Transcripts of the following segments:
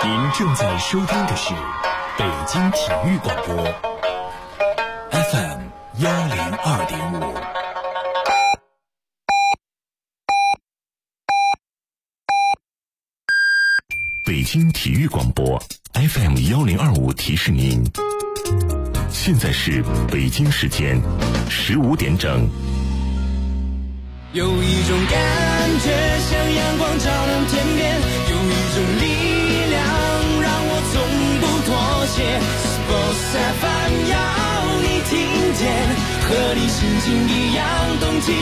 您正在收听的是北京体育广播 FM 102.5。北京体育广播 FM 1025提示您，现在是北京时间15点整。 有一种感觉像阳光照亮天边，有一种力量让我从不妥协。Sports FM 要你听见，和你心情一样动起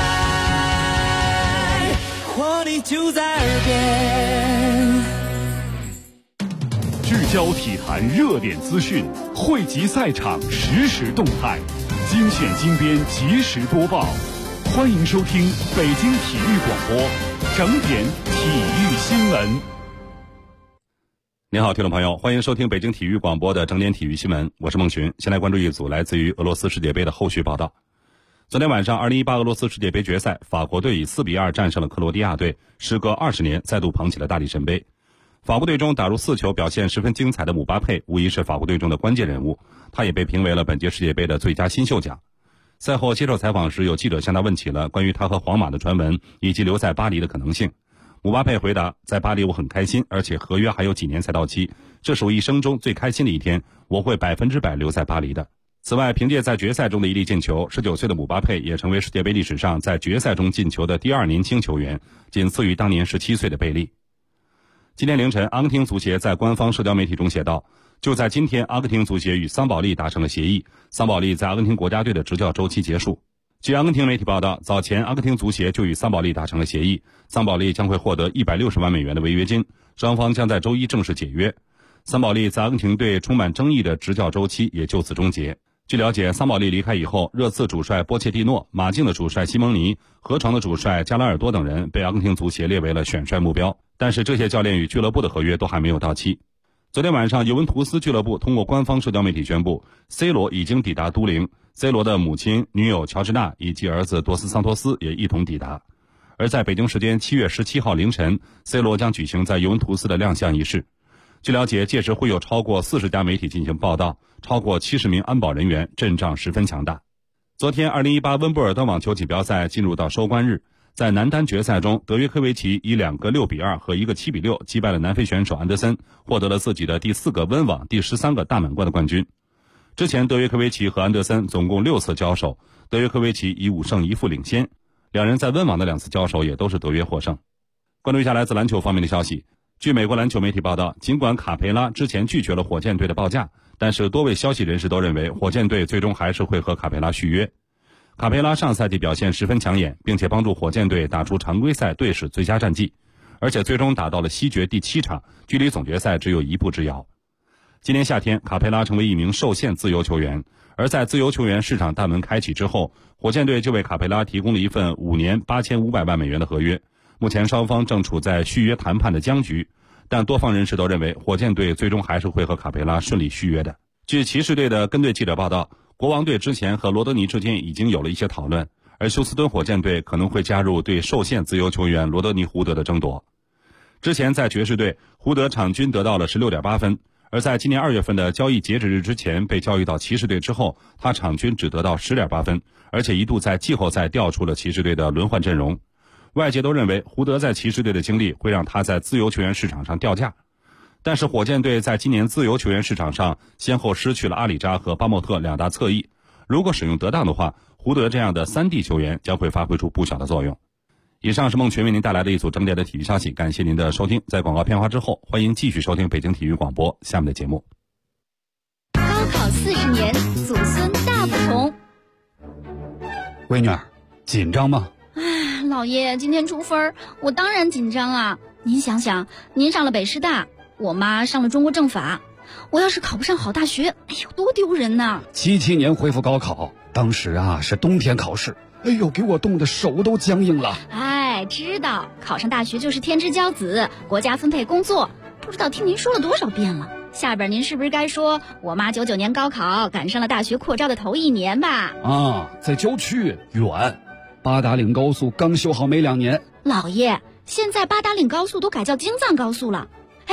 来，活力就在耳边。 聚焦体坛热点资讯，汇集赛场实时动态，精选精编及时播报。欢迎收听北京体育广播整点体育新闻。 您好，听众朋友，欢迎收听北京体育广播的整点体育新闻，我是孟群。先来关注一组来自于俄罗斯世界杯的后续报道。昨天晚上2018俄罗斯世界杯决赛，法国队以4-2战胜了克罗地亚队，时隔20年再度捧起了大力神杯。法国队中打入4球表现十分精彩的姆巴佩无疑是法国队中的关键人物，他也被评为了本届世界杯的最佳新秀奖。赛后接受采访时，有记者向他问起了关于他和皇马的传闻以及留在巴黎的可能性。姆巴佩回答，在巴黎我很开心，而且合约还有几年才到期，这是我一生中最开心的一天，我会100%留在巴黎的。此外，凭借在决赛中的一粒进球，19岁的姆巴佩也成为世界杯历史上在决赛中进球的第2年轻球员，仅次于当年17岁的贝利。今天凌晨，阿根廷足协在官方社交媒体中写道，就在今天，阿根廷足协与桑保利达成了协议，桑保利在阿根廷国家队的执教周期结束。据阿根廷媒体报道，早前阿根廷足协就与桑保利达成了协议，桑保利将会获得160万美元的违约金，双方将在周一正式解约。桑保利在阿根廷队充满争议的执教周期也就此终结。据了解，桑保利离开以后，热刺主帅波切蒂诺、马竞的主帅西蒙尼、河床的主帅加拉尔多等人被阿根廷足协列为了选帅目标，但是这些教练与俱乐部的合约都还没有到期。昨天晚上，尤文图斯俱乐部通过官方社交媒体宣布 ，C 罗已经抵达都灵 ，C 罗的母亲、女友乔治娜以及儿子多斯桑托斯也一同抵达。而在北京时间7月17号凌晨 ，C 罗将举行在尤文图斯的亮相仪式。据了解，届时会有超过40家媒体进行报道，超过70名安保人员，阵仗十分强大。昨天2018温布尔登网球锦标赛进入到收官日，在男单决赛中，德约科维奇以2个6-2和1个7-6击败了南非选手安德森，获得了自己的第4个温网、第13个大满贯的冠军。之前德约科维奇和安德森总共6次交手，德约科维奇以5胜1负领先，两人在温网的2次交手也都是德约获胜。关注一下来自篮球方面的消息。据美国篮球媒体报道，尽管卡佩拉之前拒绝了火箭队的报价，但是多位消息人士都认为火箭队最终还是会和卡佩拉续约。卡佩拉上赛季表现十分抢眼，并且帮助火箭队打出常规赛队史最佳战绩，而且最终打到了西决第7场，距离总决赛只有1步之遥。今年夏天，卡佩拉成为一名受限自由球员，而在自由球员市场大门开启之后，火箭队就为卡佩拉提供了一份5年8500万美元的合约。目前双方正处在续约谈判的僵局，但多方人士都认为火箭队最终还是会和卡佩拉顺利续约的。据骑士队的跟队记者报道，国王队之前和罗德尼之间已经有了一些讨论，而休斯敦火箭队可能会加入对受限自由球员罗德尼·胡德的争夺。之前在爵士队，胡德场均得到了 16.8 分，而在今年2月份的交易截止日之前被交易到骑士队之后，他场均只得到 10.8 分，而且一度在季后赛调出了骑士队的轮换阵容。外界都认为胡德在骑士队的经历会让他在自由球员市场上掉价，但是火箭队在今年自由球员市场上先后失去了阿里扎和巴莫特2大侧翼，如果使用得当的话，胡德这样的3D 球员将会发挥出不小的作用。以上是孟群为您带来的一组整点的体育消息，感谢您的收听。在广告片花之后，欢迎继续收听北京体育广播下面的节目。 高考40年，祖孙大不同。 闺女儿，紧张吗？ 老爷，今天出分，我当然紧张啊！您想想，您上了北师大，我妈上了中国政法，我要是考不上好大学，哎呦，多丢人呐 ！77年恢复高考，当时啊是冬天考试，哎呦，给我冻得手都僵硬了。 哎，知道考上大学就是天之骄子，国家分配工作，不知道听您说了多少遍了。下边您是不是该说我妈99年高考赶上了大学扩招的头1年吧？ 啊，在郊区远。八达岭高速刚修好没2年。 老爷，现在八达岭高速都改叫京藏高速了。哎，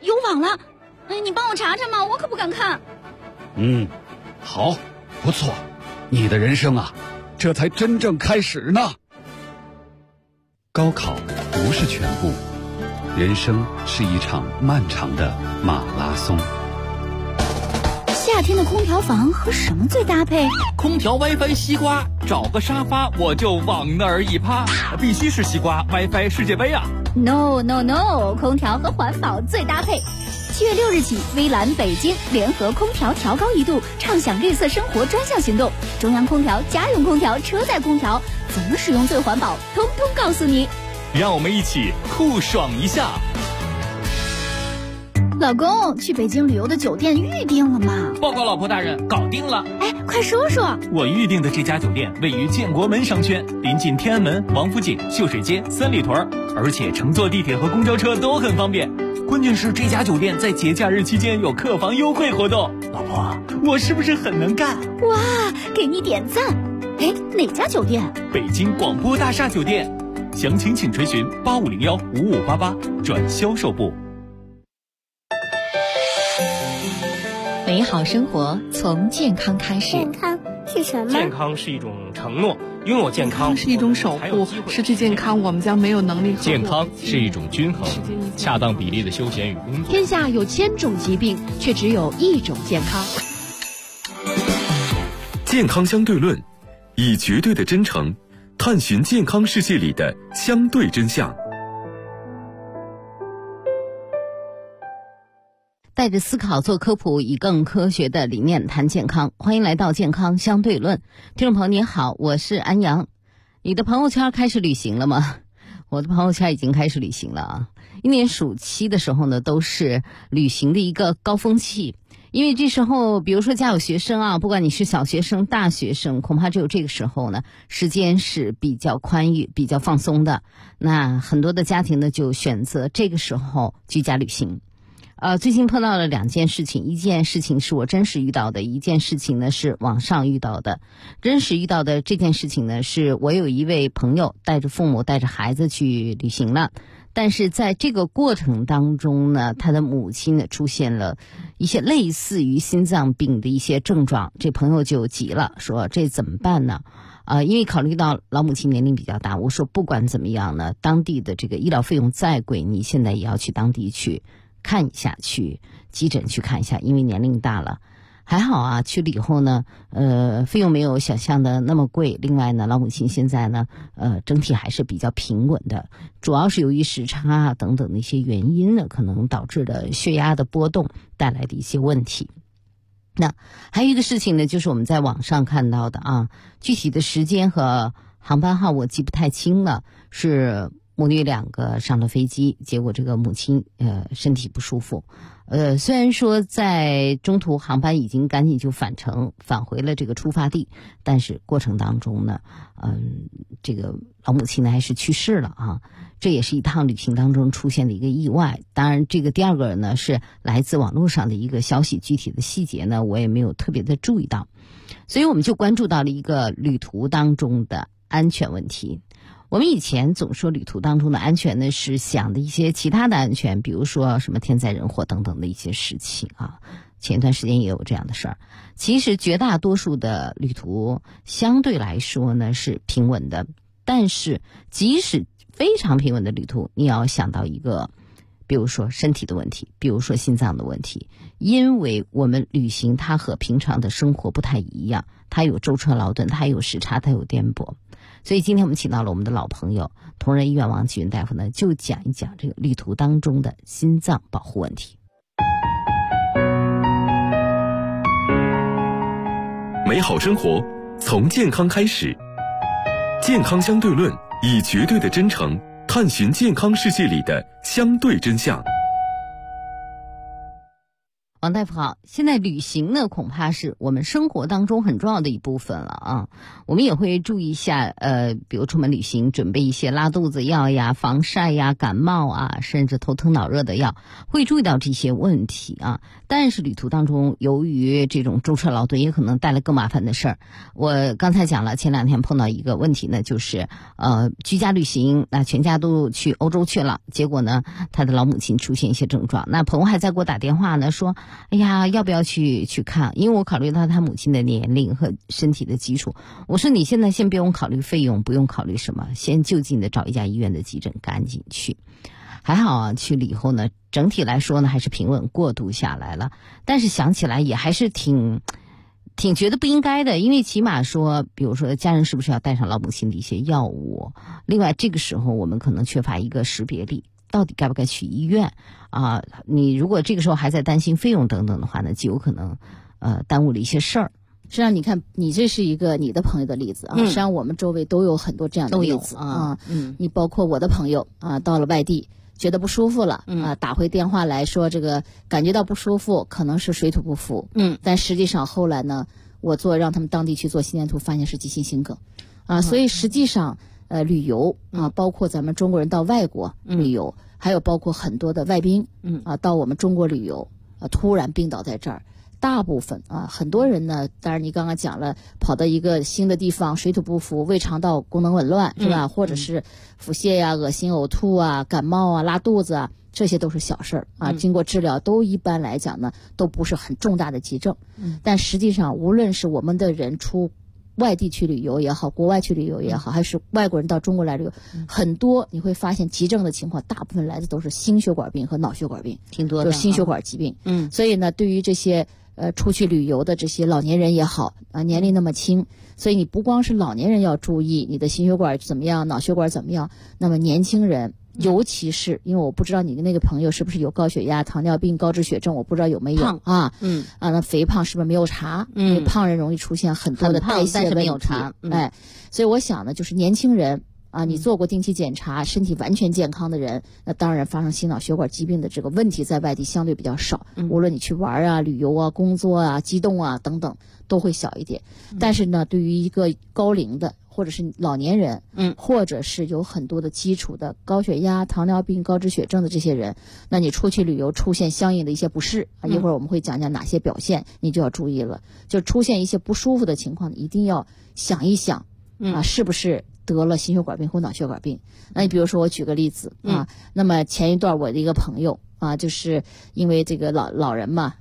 有网了！哎，你帮我查查嘛，我可不敢看。 好，不错，你的人生啊，这才真正开始呢。高考不是全部，人生是一场漫长的马拉松。 夏天的空调房和什么最搭配？ 空调 WiFi 西瓜，找个沙发我就往那儿一趴，必须是西瓜 WiFi 世界杯啊 ！No， 空调和环保最搭配。7月6日起，微蓝北京联合空调调高1度，畅享绿色生活专项行动。中央空调、家用空调、车载空调，怎么使用最环保，通通告诉你。 让我们一起酷爽一下。 老公，去北京旅游的酒店预定了吗？ 报告老婆大人，搞定了。 哎，快说说。 我预定的这家酒店位于建国门商圈，临近天安门、王府井、秀水街、三里屯，而且乘坐地铁和公交车都很方便。关键是这家酒店在节假日期间有客房优惠活动。老婆，我是不是很能干？ 哇，给你点赞。哎，哪家酒店？ 北京广播大厦酒店。详情请垂询8501-5588转销售部。 美好生活从健康开始。 健康是什么？ 健康是一种承诺，拥有健康是一种守护，失去健康我们将没有能力。 健康是一种均衡，恰当比例的休闲与工作。 天下有1000种疾病，却只有一种健康。 健康相对论，以绝对的真诚探寻健康世界里的相对真相。 带着思考做科普，以更科学的理念谈健康。欢迎来到健康相对论。听众朋友你好，我是安阳。你的朋友圈开始旅行了吗？我的朋友圈已经开始旅行了啊！一年暑期的时候呢，都是旅行的一个高峰期。因为这时候比如说家有学生啊，不管你是小学生大学生，恐怕只有这个时候呢，时间是比较宽裕比较放松的。那很多的家庭呢就选择这个时候居家旅行。最近碰到了2件事情，一件事情是我真实遇到的，一件事情呢是网上遇到的。真实遇到的这件事情呢，是我有一位朋友带着父母带着孩子去旅行了，但是在这个过程当中呢，他的母亲呢出现了一些类似于心脏病的一些症状，这朋友就急了，说这怎么办呢？因为考虑到老母亲年龄比较大，我说不管怎么样呢，当地的这个医疗费用再贵，你现在也要去当地去看一下，去急诊去看一下，因为年龄大了。还好啊，去了以后呢，费用没有想象的那么贵。另外呢，老母亲现在呢，整体还是比较平稳的，主要是由于时差啊等等的一些原因呢，可能导致的血压的波动带来的一些问题。那还有一个事情呢，就是我们在网上看到的啊，具体的时间和航班号我记不太清了，是母女2个上了飞机，结果这个母亲身体不舒服。虽然说在中途航班已经赶紧就返程返回了这个出发地，但是过程当中呢，这个老母亲呢还是去世了啊。这也是一趟旅行当中出现的一个意外。当然这个第2个呢是来自网络上的一个消息，具体的细节呢我也没有特别的注意到。所以我们就关注到了一个旅途当中的安全问题。我们以前总说旅途当中的安全呢，是想的一些其他的安全，比如说什么天灾人祸等等的一些事情啊。前一段时间也有这样的事儿。其实绝大多数的旅途相对来说呢是平稳的，但是即使非常平稳的旅途，你要想到一个，比如说身体的问题，比如说心脏的问题。因为我们旅行它和平常的生活不太一样，它有舟车劳顿，它有时差，它有颠簸。所以今天我们请到了我们的老朋友同仁医院王启云大夫呢，就讲一讲这个旅途当中的心脏保护问题。 美好生活从健康开始，健康相对论，以绝对的真诚探寻健康世界里的相对真相。 王大夫好，现在旅行呢，恐怕是我们生活当中很重要的一部分了啊。我们也会注意一下，比如出门旅行，准备一些拉肚子药呀、防晒呀、感冒啊，甚至头疼脑热的药，会注意到这些问题啊。但是旅途当中，由于这种舟车劳顿，也可能带来更麻烦的事儿。我刚才讲了，前2天碰到一个问题呢，就是居家旅行，那全家都去欧洲去了，结果呢，他的老母亲出现一些症状，那朋友还在给我打电话呢，说哎呀，要不要去看？因为我考虑到他母亲的年龄和身体的基础，我说你现在先不用考虑费用，不用考虑什么，先就近的找一家医院的急诊，赶紧去。还好啊，去了以后呢，整体来说呢还是平稳过渡下来了。但是想起来也还是挺觉得不应该的，因为起码说，比如说家人是不是要带上老母亲的一些药物？另外，这个时候我们可能缺乏一个识别力。到底该不该去医院啊？你如果这个时候还在担心费用等等的话呢，就有可能耽误了一些事儿。 实际上，你看，你这是一个你的朋友的例子啊。实际上，我们周围都有很多这样的例子啊。你包括我的朋友啊，到了外地觉得不舒服了啊，打回电话来说这个感觉到不舒服，可能是水土不服。但实际上后来呢，我让他们当地去做心电图，发现是急性心梗啊。所以实际上。旅游啊，包括咱们中国人到外国旅游，还有包括很多的外宾，到我们中国旅游，突然病倒在这儿，大部分很多人呢，当然你刚刚讲了，跑到一个新的地方，水土不服，胃肠道功能紊乱，是吧？或者是腹泻呀、恶心、呕吐啊、感冒啊、拉肚子啊，这些都是小事儿啊。经过治疗，都一般来讲呢，都不是很重大的急症。但实际上，无论是我们的人出外地去旅游也好，国外去旅游也好，还是外国人到中国来旅游，很多你会发现急症的情况，大部分来自都是心血管病和脑血管病， 挺多的， 就是心血管疾病。所以呢，对于这些出去旅游的这些老年人也好啊，年龄那么轻，所以你不光是老年人要注意你的心血管怎么样，脑血管怎么样，那么年轻人。尤其是因为我不知道你的那个朋友是不是有高血压、糖尿病、高脂血症，我不知道有没有啊？那肥胖是不是没有查？因为胖人容易出现很多的代谢问题。所以我想呢，就是年轻人啊，你做过定期检查，身体完全健康的人，那当然发生心脑血管疾病的这个问题在外地相对比较少。无论你去玩啊、旅游啊、工作啊、机动啊等等，都会小一点。但是呢，对于一个高龄的。或者是老年人，或者是有很多的基础的高血压、糖尿病、高脂血症的这些人，那你出去旅游出现相应的一些不适啊，一会儿我们会讲讲哪些表现，你就要注意了。就出现一些不舒服的情况，一定要想一想啊，是不是得了心血管病或脑血管病？那你比如说，我举个例子啊，那么前一段我的一个朋友。就是因为这个老人嘛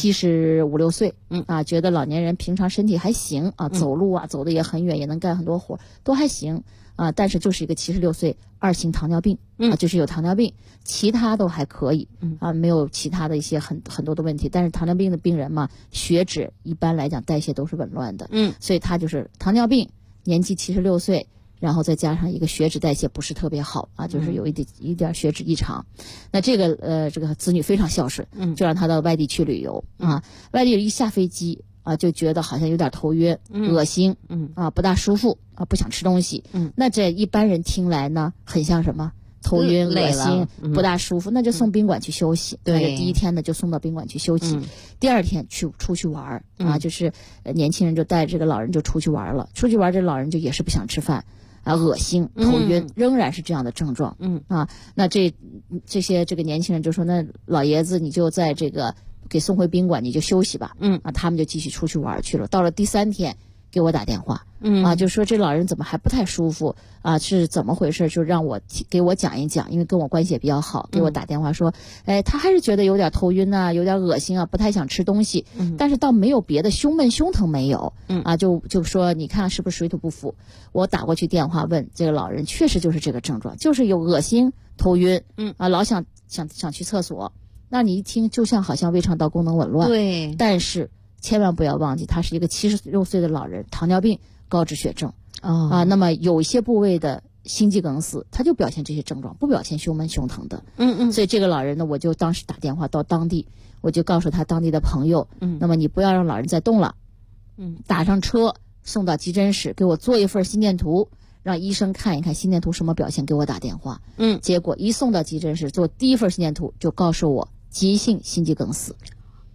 ，75、6岁，觉得老年人平常身体还行啊，走路啊走的也很远，也能干很多活，都还行啊，但是就是一个76岁2型糖尿病啊，就是有糖尿病，其他都还可以啊，没有其他的一些很多的问题，但是糖尿病的病人嘛，血脂一般来讲代谢都是紊乱的，所以他就是糖尿病，年纪76岁。然后再加上一个血脂代谢不是特别好啊，就是有一点血脂异常，那这个子女非常孝顺，就让他到外地去旅游啊。外地一下飞机啊，就觉得好像有点头晕、恶心，不大舒服啊，不想吃东西。那这一般人听来呢，很像什么？头晕、恶心、不大舒服，那就送宾馆去休息。对，第一天呢就送到宾馆去休息，第二天出去玩啊，就是年轻人就带着这个老人就出去玩了。出去玩，这老人就也是不想吃饭。恶心、头晕，仍然是这样的症状。那这些这个年轻人就说，那老爷子你就在这个给送回宾馆，你就休息吧。他们就继续出去玩去了。到了第3天，给我打电话，就说这老人怎么还不太舒服啊？是怎么回事？就让我给我讲一讲，因为跟我关系也比较好，给我打电话说，他还是觉得有点头晕啊，有点恶心啊，不太想吃东西，但是倒没有别的胸闷胸疼没有，就说你看是不是水土不服？我打过去电话问这个老人，确实就是这个症状，就是有恶心、头晕，老想去厕所，那你一听就像好像胃肠道功能紊乱，对，但是。千万不要忘记，他是一个76岁的老人，糖尿病、高脂血症那么有一些部位的心肌梗死，他就表现这些症状，不表现胸闷胸疼的。所以这个老人呢，我就当时打电话到当地，我就告诉他当地的朋友，那么你不要让老人再动了，打上车送到急诊室，给我做一份心电图，让医生看一看心电图什么表现，给我打电话。结果一送到急诊室做第一份心电图，就告诉我急性心肌梗死。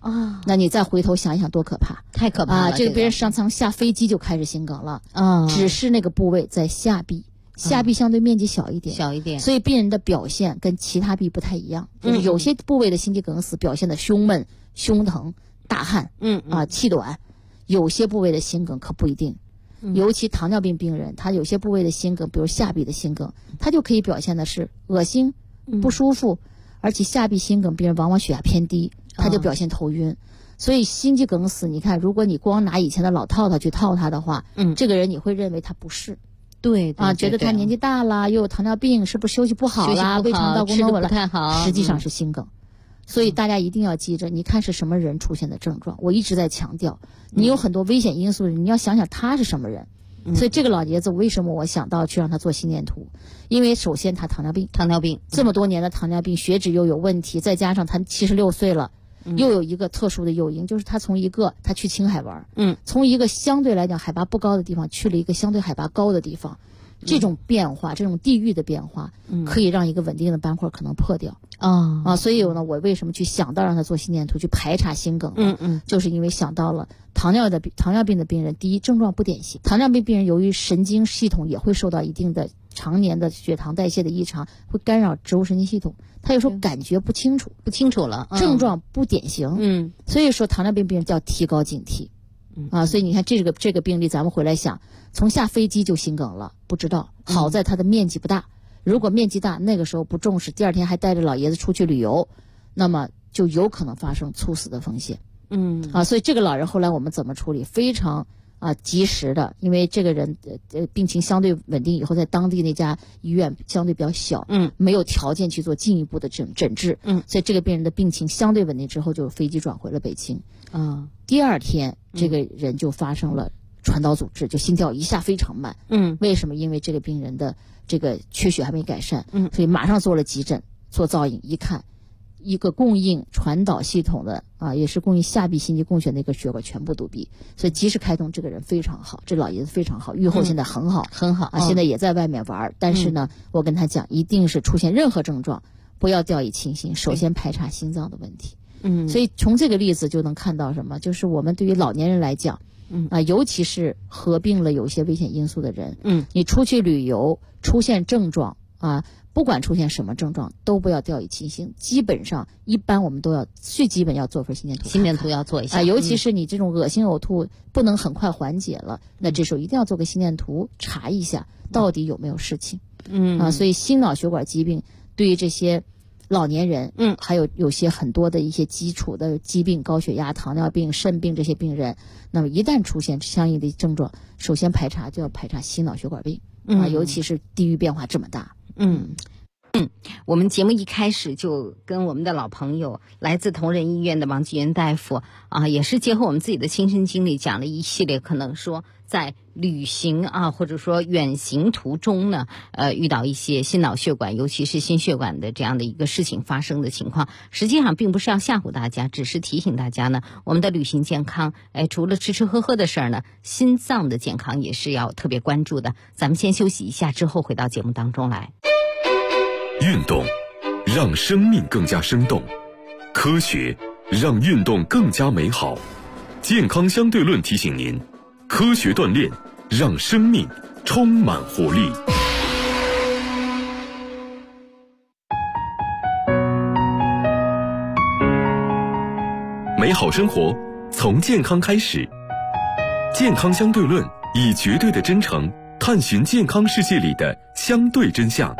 啊，那你再回头想一想，多可怕！ 太可怕了！ 这个别人上舱下飞机就开始心梗了，只是那个部位在下臂，下臂相对面积小一点，所以病人的表现跟其他臂不太一样，就是有些部位的心肌梗死表现的胸闷、胸疼、大汗，气短，有些部位的心梗可不一定。尤其糖尿病病人，他有些部位的心梗，比如下臂的心梗，他就可以表现的是恶心、不舒服，而且下臂心梗病人往往血压偏低，他就表现头晕。所以心肌梗死，你看，如果你光拿以前的老套去套他的话，这个人你会认为他不是。 对觉得他年纪大了，又有糖尿病，是不是休息不好啦？胃肠道功能紊乱， 不太好， 实际上是心梗。所以大家一定要记着，你看是什么人出现的症状。我一直在强调，你有很多危险因素，你要想想他是什么人。所以这个老爷子为什么我想到去让他做心电图？因为首先他糖尿病这么多年的糖尿病，血脂又有问题，再加上他76岁了，又有一个特殊的诱因，就是他他去青海玩，从一个相对来讲海拔不高的地方去了一个相对海拔高的地方。这种变化，这种地域的变化，可以让一个稳定的斑块可能破掉。所以呢，我为什么去想到让他做心电图去排查心梗呢？就是因为想到了糖尿病的病人，第一症状不典型，糖尿病病人由于神经系统也会受到一定的常年的血糖代谢的异常，会干扰植物神经系统，他有时候感觉不清楚了，症状不典型。所以说糖尿病病人就要提高警惕。所以你看这个病例，咱们回来想，从下飞机就心梗了，不知道，好在它的面积不大。如果面积大，那个时候不重视，第二天还带着老爷子出去旅游，那么就有可能发生猝死的风险。所以这个老人后来我们怎么处理？非常及时的，因为这个人病情相对稳定以后，在当地那家医院相对比较小，没有条件去做进一步的诊治，所以这个病人的病情相对稳定之后，就飞机转回了北京。第二天这个人就发生了传导阻滞，就心跳一下非常慢。为什么？因为这个病人的这个缺血还没改善，所以马上做了急诊，做造影，一看一个供应传导系统的也是供应下臂心肌供血的一个血管全部堵闭，所以及时开通，这个人非常好，这老爷子非常好，预后现在很好，现在也在外面玩。但是呢，我跟他讲，一定是出现任何症状，不要掉以轻心，首先排查心脏的问题。所以从这个例子就能看到什么，就是我们对于老年人来讲，尤其是合并了有些危险因素的人，你出去旅游出现症状不管出现什么症状，都不要掉以轻心。基本上，一般我们都要最基本要做份心电图， 心电图要做一下尤其是你这种恶心呕吐不能很快缓解了，那这时候一定要做个心电图，查一下到底有没有事情。所以心脑血管疾病对于这些老年人，还有些很多的一些基础的疾病，高血压、糖尿病、肾病这些病人，那么一旦出现相应的症状，首先排查就要排查心脑血管病尤其是地域变化这么大。 我们节目一开始就跟我们的老朋友来自同仁医院的王继元大夫也是结合我们自己的亲身经历，讲了一系列可能说在旅行或者说远行途中呢遇到一些心脑血管尤其是心血管的这样的一个事情发生的情况。实际上并不是要吓唬大家，只是提醒大家呢，我们的旅行健康除了吃吃喝喝的事儿呢，心脏的健康也是要特别关注的。咱们先休息一下，之后回到节目当中来。 运动让生命更加生动，科学让运动更加美好。健康相对论提醒您，科学锻炼让生命充满活力。美好生活从健康开始，健康相对论以绝对的真诚探寻健康世界里的相对真相。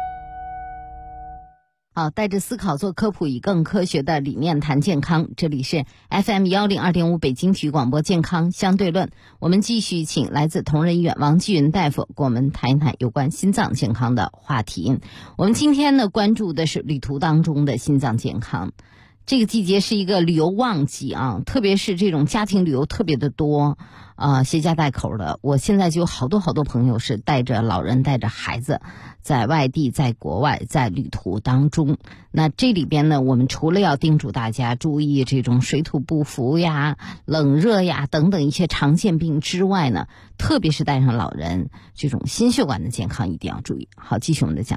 好，带着思考做科普，以更科学的理念谈健康。这里是 FM 102.5北京体育广播健康相对论。我们继续请来自同仁医院王继云大夫给我们谈一谈有关心脏健康的话题。我们今天呢关注的是旅途当中的心脏健康。这个季节是一个旅游旺季特别是这种家庭旅游特别的多携家带口的。我现在就有好多朋友是带着老人带着孩子在外地在国外在旅途当中。那这里边呢，我们除了要叮嘱大家注意这种水土不服呀、冷热呀等等一些常见病之外呢，特别是带上老人这种心血管的健康一定要注意。好，继续我们的讲解。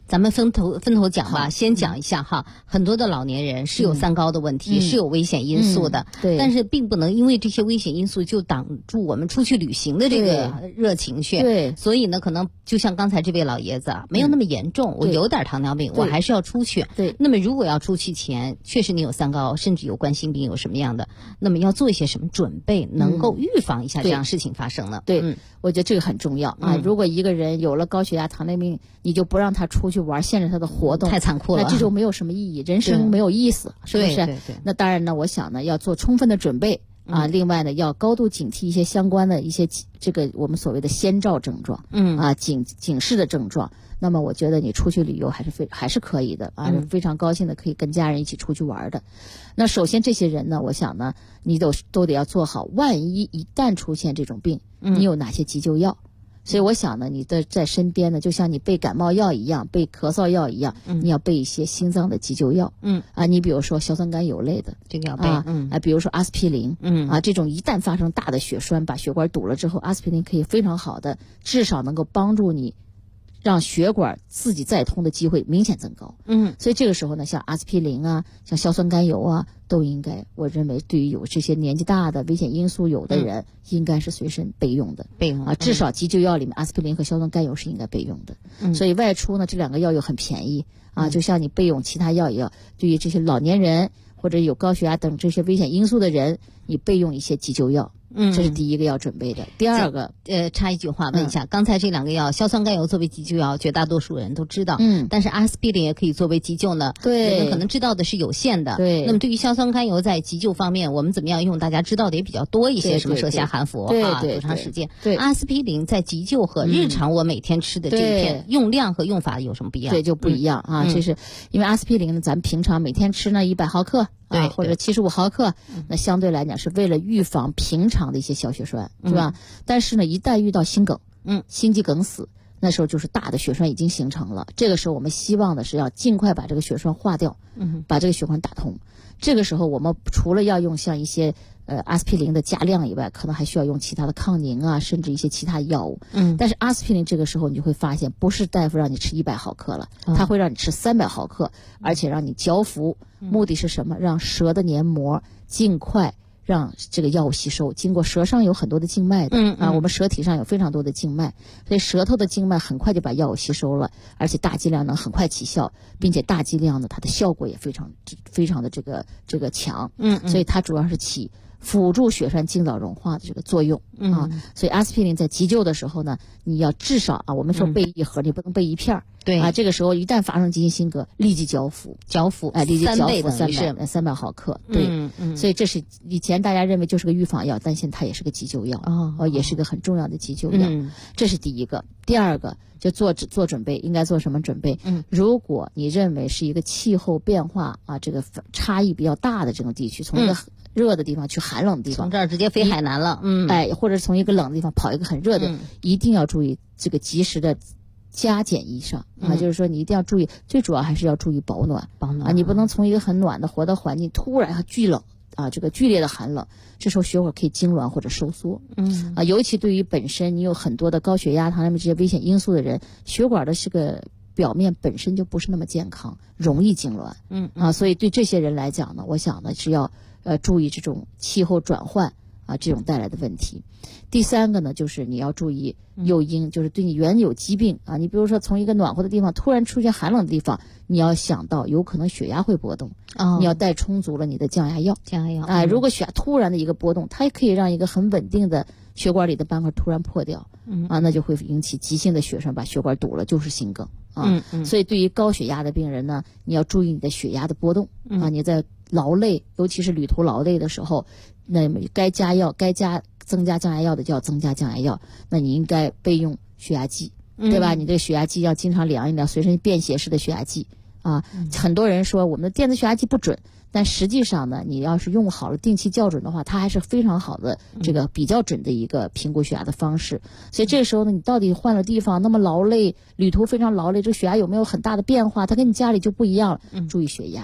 咱们分头讲吧，先讲一下哈。很多的老年人是有三高的问题，是有危险因素的， 对。 但是并不能因为这些危险因素就挡住我们出去旅行的这个热情绪。 对。 所以呢，可能就像刚才这位老爷子没有那么严重，我有点糖尿病，我还是要出去。 对。 那么如果要出去前，确实你有三高，甚至有冠心病，有什么样的，那么要做一些什么准备，能够预防一下这样事情发生呢？ 对，我觉得这个很重要啊。如果一个人有了高血压、糖尿病，你就不让他出去玩，限制他的活动， 太残酷了， 那这就没有什么意义，人生没有意思，是不是？ 对。 那当然呢，我想呢，要做充分的准备啊。另外呢，要高度警惕一些相关的一些这个我们所谓的先兆症状，警示的症状。那么我觉得你出去旅游还是可以的啊，非常高兴的可以跟家人一起出去玩的。那首先这些人呢，我想呢，你都得要做好，万一旦出现这种病，你有哪些急救药？所以我想呢，你的在身边呢，就像你备感冒药一样，备咳嗽药一样，你要备一些心脏的急救药。你比如说硝酸甘油类的， 这个要备。 比如说阿司匹林。这种一旦发生大的血栓，把血管堵了之后，阿司匹林可以非常好的，至少能够帮助你让血管自己再通的机会明显增高。所以这个时候呢，像阿司匹林啊，像硝酸甘油啊，都应该，我认为对于有这些年纪大的危险因素有的人，应该是随身备用的。至少急救药里面阿司匹林和硝酸甘油是应该备用的。所以外出呢，这两个药又很便宜啊，就像你备用其他药一样，对于这些老年人或者有高血压等这些危险因素的人，你备用一些急救药。这是第一个要准备的。第二个， 插一句话问一下，刚才这两个药，硝酸甘油作为急救药，绝大多数人都知道。但是阿司匹林也可以作为急救呢。 对。 人们可能知道的是有限的。 对。 那么对于硝酸甘油在急救方面，我们怎么样用？大家知道的也比较多一些，什么舌下含服多长时间？ 对。 阿司匹林在急救和日常我每天吃的这一片用量和用法有什么不一样？ 对，就不一样啊。这是因为阿司匹林呢，咱们平常每天吃呢100毫克。或者75毫克，那相对来讲是为了预防平常的一些小血栓，是吧？但是呢，一旦遇到心梗，心肌梗死，那时候就是大的血栓已经形成了。这个时候我们希望的是要尽快把这个血栓化掉，把这个血管打通。这个时候我们除了要用像一些阿司匹林的加量以外，可能还需要用其他的抗凝啊，甚至一些其他药物。但是阿司匹林这个时候你就会发现，不是大夫让你吃100毫克了，他会让你吃300毫克，而且让你嚼服。目的是什么？让舌的黏膜尽快让这个药物吸收。经过舌上有很多的静脉的，我们舌体上有非常多的静脉，所以舌头的静脉很快就把药物吸收了，而且大剂量能很快起效，并且大剂量呢，它的效果也非常的这个强。所以它主要是起辅助血栓尽早融化的这个作用所以阿司匹林在急救的时候呢，你要至少我们说备一盒，你不能备一片。 对这个时候一旦发生急性心梗，立即交付，立即交付300毫克。对，所以这是以前大家认为就是个预防药，但现在它也是个急救药也是个很重要的急救药。这是第一个。第二个就做准备，应该做什么准备？如果你认为是一个气候变化这个差异比较大的这种地区，从一个热的地方去寒冷的地方， 从这儿直接飞海南了， 或者从一个冷的地方跑一个很热的，一定要注意这个及时的加减衣裳就是说你一定要注意，最主要还是要注意保暖你不能从一个很暖的活的环境突然巨冷这个剧烈的寒冷，这时候血管可以痉挛或者收缩尤其对于本身你有很多的高血压、糖尿病这些危险因素的人，血管的这个表面本身就不是那么健康，容易痉挛所以对这些人来讲呢，我想呢是要注意这种气候转换这种带来的问题。第三个呢，就是你要注意诱因，就是对你原有疾病你比如说从一个暖和的地方突然出现寒冷的地方，你要想到有可能血压会波动你要带充足了你的降压药。如果血压突然的一个波动，它也可以让一个很稳定的血管里的斑块突然破掉那就会引起急性的血栓，把血管堵了，就是心梗所以对于高血压的病人呢，你要注意你的血压的波动你在劳累，尤其是旅途劳累的时候，那么该增加降压药的就要增加降压药，那你应该备用血压计对吧？你这个血压计要经常量一量，随身便携式的血压计很多人说我们的电子血压计不准，但实际上呢，你要是用好了定期校准的话，它还是非常好的这个比较准的一个评估血压的方式。所以这个时候呢，你到底换了地方那么劳累，旅途非常劳累，这个血压有没有很大的变化，它跟你家里就不一样了注意血压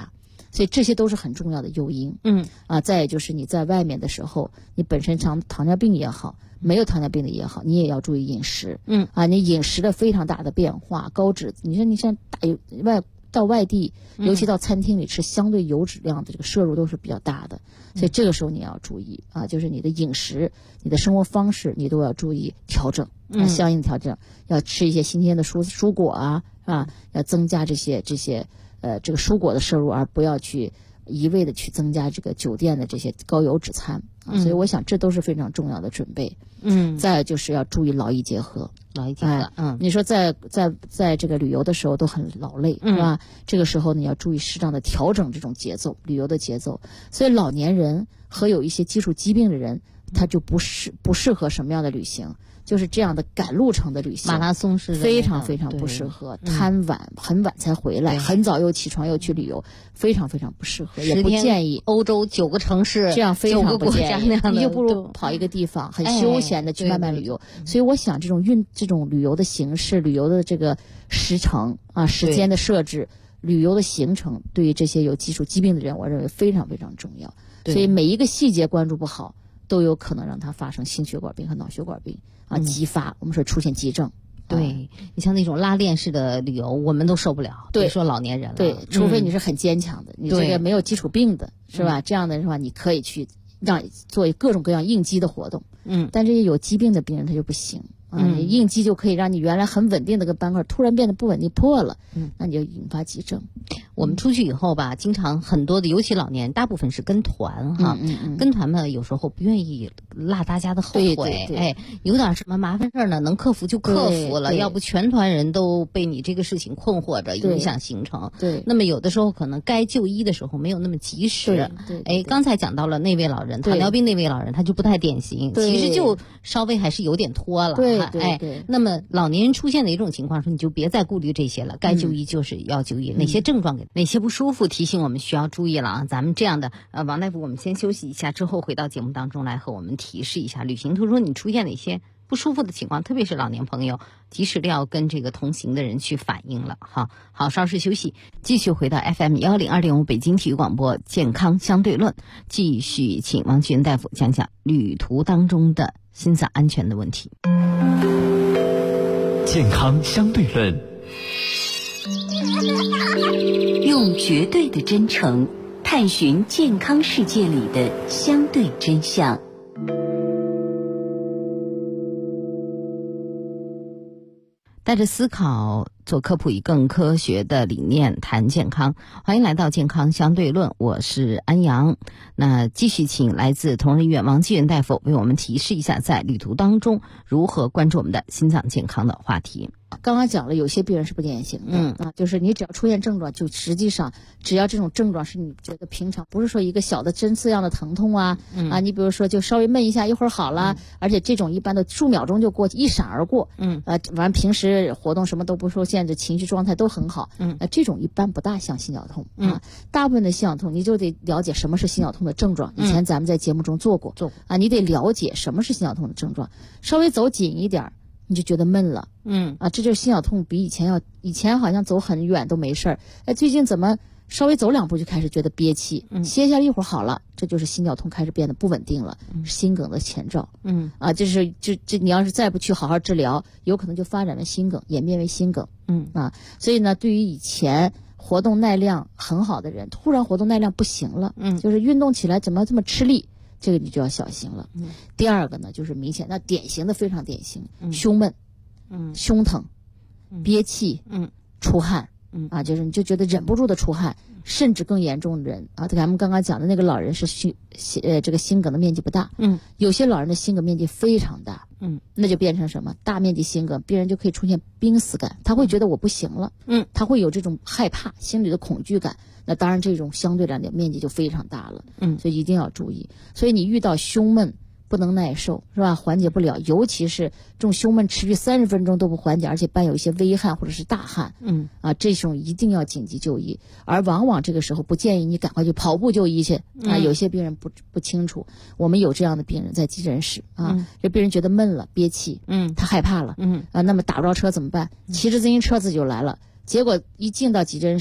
所以这些都是很重要的诱因。再就是你在外面的时候，你本身糖尿病也好，没有糖尿病的也好，你也要注意饮食。你饮食的非常大的变化，高脂，你说你像到外地，尤其到餐厅里吃，相对油脂量的这个摄入都是比较大的，所以这个时候你要注意就是你的饮食、你的生活方式，你都要注意调整，相应调整，要吃一些新鲜的蔬果要增加这个蔬果的摄入，而不要去一味的去增加这个酒店的这些高油脂餐所以我想这都是非常重要的准备。再就是要注意劳逸结合。你说在这个旅游的时候都很劳累，是吧？这个时候你要注意适当的调整这种节奏，旅游的节奏。所以老年人和有一些基础疾病的人，他就不适合什么样的旅行？就是这样的赶路程的旅行， 马拉松式的非常非常不适合。贪晚，很晚才回来，很早又起床又去旅游，非常非常不适合，也不建议。 欧洲9个城市， 这样非常不建议。你就不如跑一个地方，很休闲的去慢慢旅游。所以我想，这种旅游的形式、旅游的这个时程时间的设置、旅游的行程，对于这些有基础疾病的人，我认为非常非常重要。所以每一个细节关注不好，都有可能让它发生心血管病和脑血管病急发，我们说出现急症。 对，你像那种拉练式的旅游，我们都受不了，别说老年人了。 对，除非你是很坚强的，你这个没有基础病的，是吧？这样的话，你可以去做各种各样应激的活动。但这些有疾病的病人他就不行。你应激就可以让你原来很稳定的个斑块突然变得不稳定破了，那你就引发急症。 我们出去以后吧，经常很多的，尤其老年人，大部分是跟团跟团呢，有时候不愿意落大家的后腿，有点什么麻烦事呢，能克服就克服了，要不全团人都被你这个事情困惑着，影响行程。那么有的时候可能该就医的时候没有那么及时。刚才讲到了那位老人，糖尿病那位老人，他就不太典型，其实就稍微还是有点拖了。那么老年人出现的一种情况是，你就别再顾虑这些了，该就医就是要就医，哪些症状哪些不舒服提醒我们需要注意了咱们这样的王大夫，我们先休息一下，之后回到节目当中来和我们提示一下旅行途中你出现哪些不舒服的情况，特别是老年朋友及时的要跟这个同行的人去反映了。好，稍事休息，继续回到 FM102.5 北京体育广播健康相对论，继续请王菊元大夫讲讲旅途当中的心脏安全的问题。 健康相对论，用绝对的真诚探寻健康世界里的相对真相。 带着思考做科普，以更科学的理念谈健康。欢迎来到健康相对论，我是安阳。那继续请来自同仁医院王继元大夫为我们提示一下，在旅途当中如何关注我们的心脏健康的话题。 刚刚讲了，有些病人是不典型的就是你只要出现症状，就实际上只要这种症状是你觉得平常，不是说一个小的针刺样的疼痛你比如说就稍微闷一下，一会儿好了，而且这种一般的数秒钟就过去，一闪而过，完平时活动什么都不受限制，情绪状态都很好，这种一般不大像心绞痛大部分的心绞痛你就得了解什么是心绞痛的症状，以前咱们在节目中做过你得了解什么是心绞痛的症状，稍微走紧一点你就觉得闷了，这就是心绞痛比以前好像走很远都没事儿，最近怎么稍微走2步就开始觉得憋气，歇下一会儿好了，这就是心绞痛开始变得不稳定了，心梗的前兆，这你要是再不去好好治疗，有可能就发展为心梗，演变为心梗，所以呢，对于以前活动耐量很好的人，突然活动耐量不行了，就是运动起来怎么这么吃力。这个你就要小心了。第二个呢，就是明显，那典型的非常典型，胸闷，胸疼，憋气，出汗，就是你就觉得忍不住的出汗，甚至更严重的人咱们刚刚讲的那个老人是这个心梗的面积不大，有些老人的心梗面积非常大，那就变成什么？大面积心梗，病人就可以出现濒死感，他会觉得我不行了，他会有这种害怕，心里的恐惧感。那当然，这种相对来讲面积就非常大了，所以一定要注意。所以你遇到胸闷不能耐受，是吧？缓解不了，尤其是这种胸闷持续30分钟都不缓解，而且伴有一些微汗或者是大汗，这种一定要紧急就医。而往往这个时候不建议你赶快去跑步就医去有些病人不清楚，我们有这样的病人在急诊室这病人觉得闷了，憋气，他害怕了，那么打不着车怎么办？骑着自行车自己就来了。结果一进到急诊室，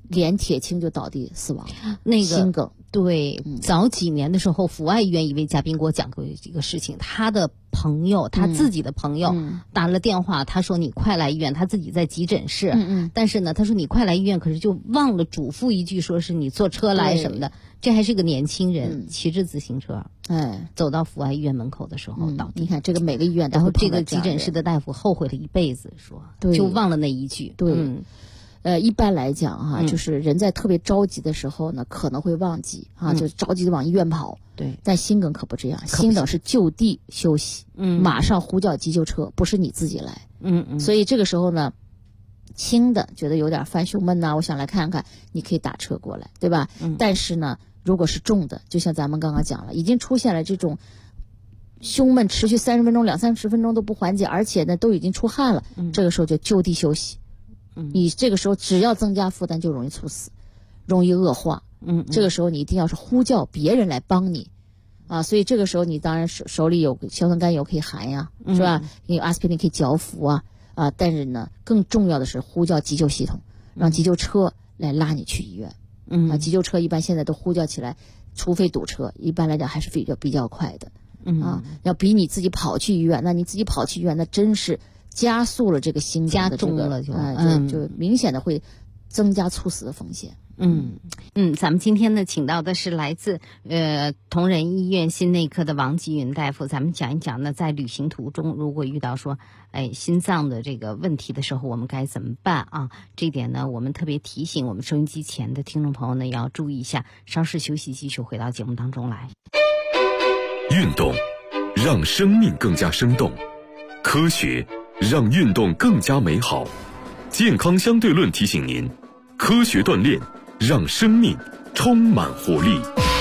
连铁青就倒地死亡， 那个心梗。 对，早几年的时候，阜外医院一位嘉宾给我讲过一个事情，他的朋友，他自己的朋友打了电话，他说你快来医院，他自己在急诊室，但是呢，他说你快来医院，可是就忘了嘱咐一句，说是你坐车来什么的。这还是个年轻人，骑着自行车，走到阜外医院门口的时候倒地。 你看这个每个医院都然后这个急诊室的大夫后悔了一辈子，说就忘了那一句。 对。一般来讲哈，就是人在特别着急的时候呢，可能会忘记就着急的往医院跑。 对， 但心梗可不这样，心梗是就地休息，马上呼叫急救车，不是你自己来。所以这个时候呢，轻的觉得有点犯胸闷呐，我想来看看，你可以打车过来，对吧？但是呢，如果是重的，就像咱们刚刚讲了，已经出现了这种胸闷持续30分钟、20-30分钟都不缓解，而且呢都已经出汗了，这个时候就就地休息。你这个时候只要增加负担，就容易猝死，容易恶化。这个时候你一定要是呼叫别人来帮你所以这个时候你当然手里有硝酸甘油可以含呀，是吧？有阿司匹林可以嚼服但是呢，更重要的是呼叫急救系统，让急救车来拉你去医院。急救车一般现在都呼叫起来，除非堵车，一般来讲还是比较快的。要比你自己跑去医院，那你自己跑去医院，那真是加速了这个心梗的加重了就明显的会增加猝死的风险。 咱们今天呢请到的是来自同仁医院心内科的王吉云大夫，咱们讲一讲呢，在旅行途中如果遇到说心脏的这个问题的时候，我们该怎么办啊？这点呢，我们特别提醒我们收音机前的听众朋友呢要注意一下。稍事休息，继续回到节目当中来。 运动让生命更加生动，科学让运动更加美好。健康相对论提醒您，科学锻炼让生命充满活力。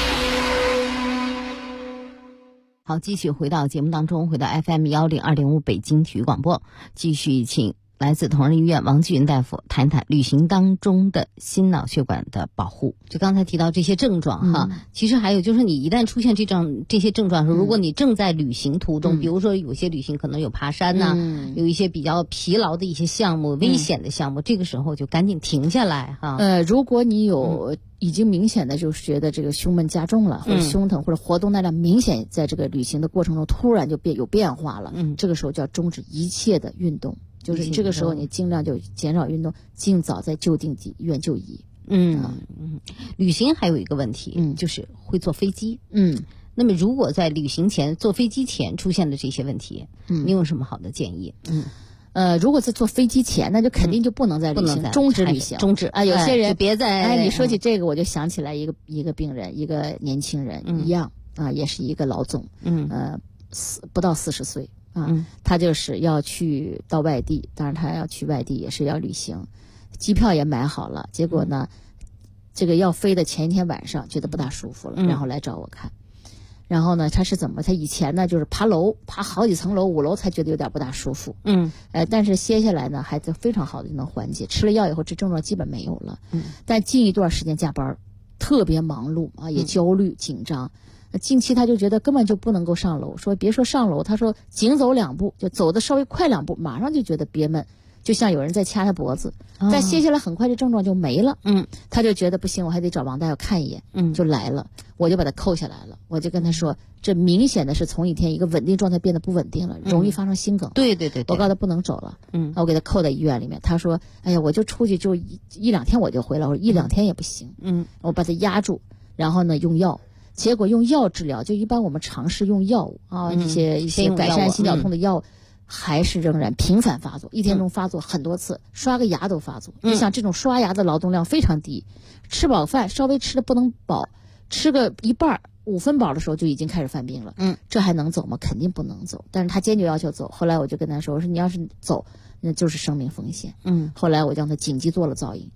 好，继续回到节目当中，回到 FM102.5 北京体育广播，继续请来自同仁医院王吉云大夫谈谈旅行当中的心脑血管的保护。就刚才提到这些症状其实还有就是你一旦出现这些症状的时候，如果你正在旅行途中，比如说有些旅行可能有爬山有一些比较疲劳的一些项目、危险的项目，这个时候就赶紧停下来如果你有已经明显的就是觉得这个胸闷加重了，或者胸疼，或者活动耐量明显在这个旅行的过程中突然就有变化了，这个时候就要终止一切的运动。就是这个时候你尽量就减少运动，尽早在就近医院就医。 旅行还有一个问题，就是会坐飞机。那么如果在旅行前、坐飞机前出现的这些问题，你有什么好的建议？ 如果在坐飞机前，那就肯定就不能再旅行，终止旅行， 终止有些人就别再你说起这个，我就想起来一个病人，一个年轻人一样也是一个老总，不到40岁。他就是要去到外地，当然他要去外地也是要旅行，机票也买好了，结果呢，这个要飞的前一天晚上觉得不大舒服了，然后来找我看。然后呢，他以前呢就是爬好几层楼，5楼才觉得有点不大舒服，但是歇下来呢还非常好的就能缓解，吃了药以后这症状基本没有了。但近一段时间加班，特别忙碌也焦虑紧张。近期他就觉得根本就不能够上楼，说别说上楼，他说仅走2步，就走的稍微快2步，马上就觉得憋闷，就像有人在掐他脖子。但歇下来很快这症状就没了。他就觉得不行，我还得找王大夫看一眼。就来了，我就把他扣下来了，我就跟他说，这明显的是从一天一个稳定状态变得不稳定了，容易发生心梗。 对， 我告诉他不能走了。我给他扣在医院里面，他说哎呀，我就出去就一两天我就回来，我说1-2天也不行。我把他压住，然后呢用药。结果用药治疗，就一般我们尝试用药物一些改善心绞痛的药物，还是仍然频繁发作，一天中发作很多次，刷个牙都发作。你想这种刷牙的劳动量非常低，吃饱饭稍微吃的不能饱，吃个一半5分饱的时候就已经开始犯病了。这还能走吗？肯定不能走。但是他坚决要求走，后来我就跟他说，我说你要是走，那就是生命风险。后来我让他紧急做了造影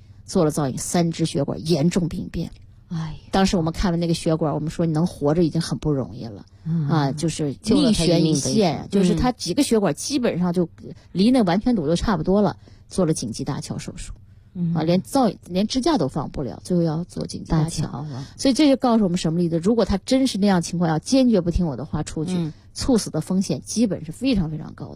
，3支血管严重病变。当时我们看了那个血管，我们说你能活着已经很不容易了。就是命悬一线，就是他几个血管基本上就离那完全堵就差不多了，做了紧急搭桥手术。连支架都放不了，最后要做紧急搭桥。所以这就告诉我们什么例子？如果他真是那样情况，要坚决不听我的话出去，猝死的风险基本是非常非常高的。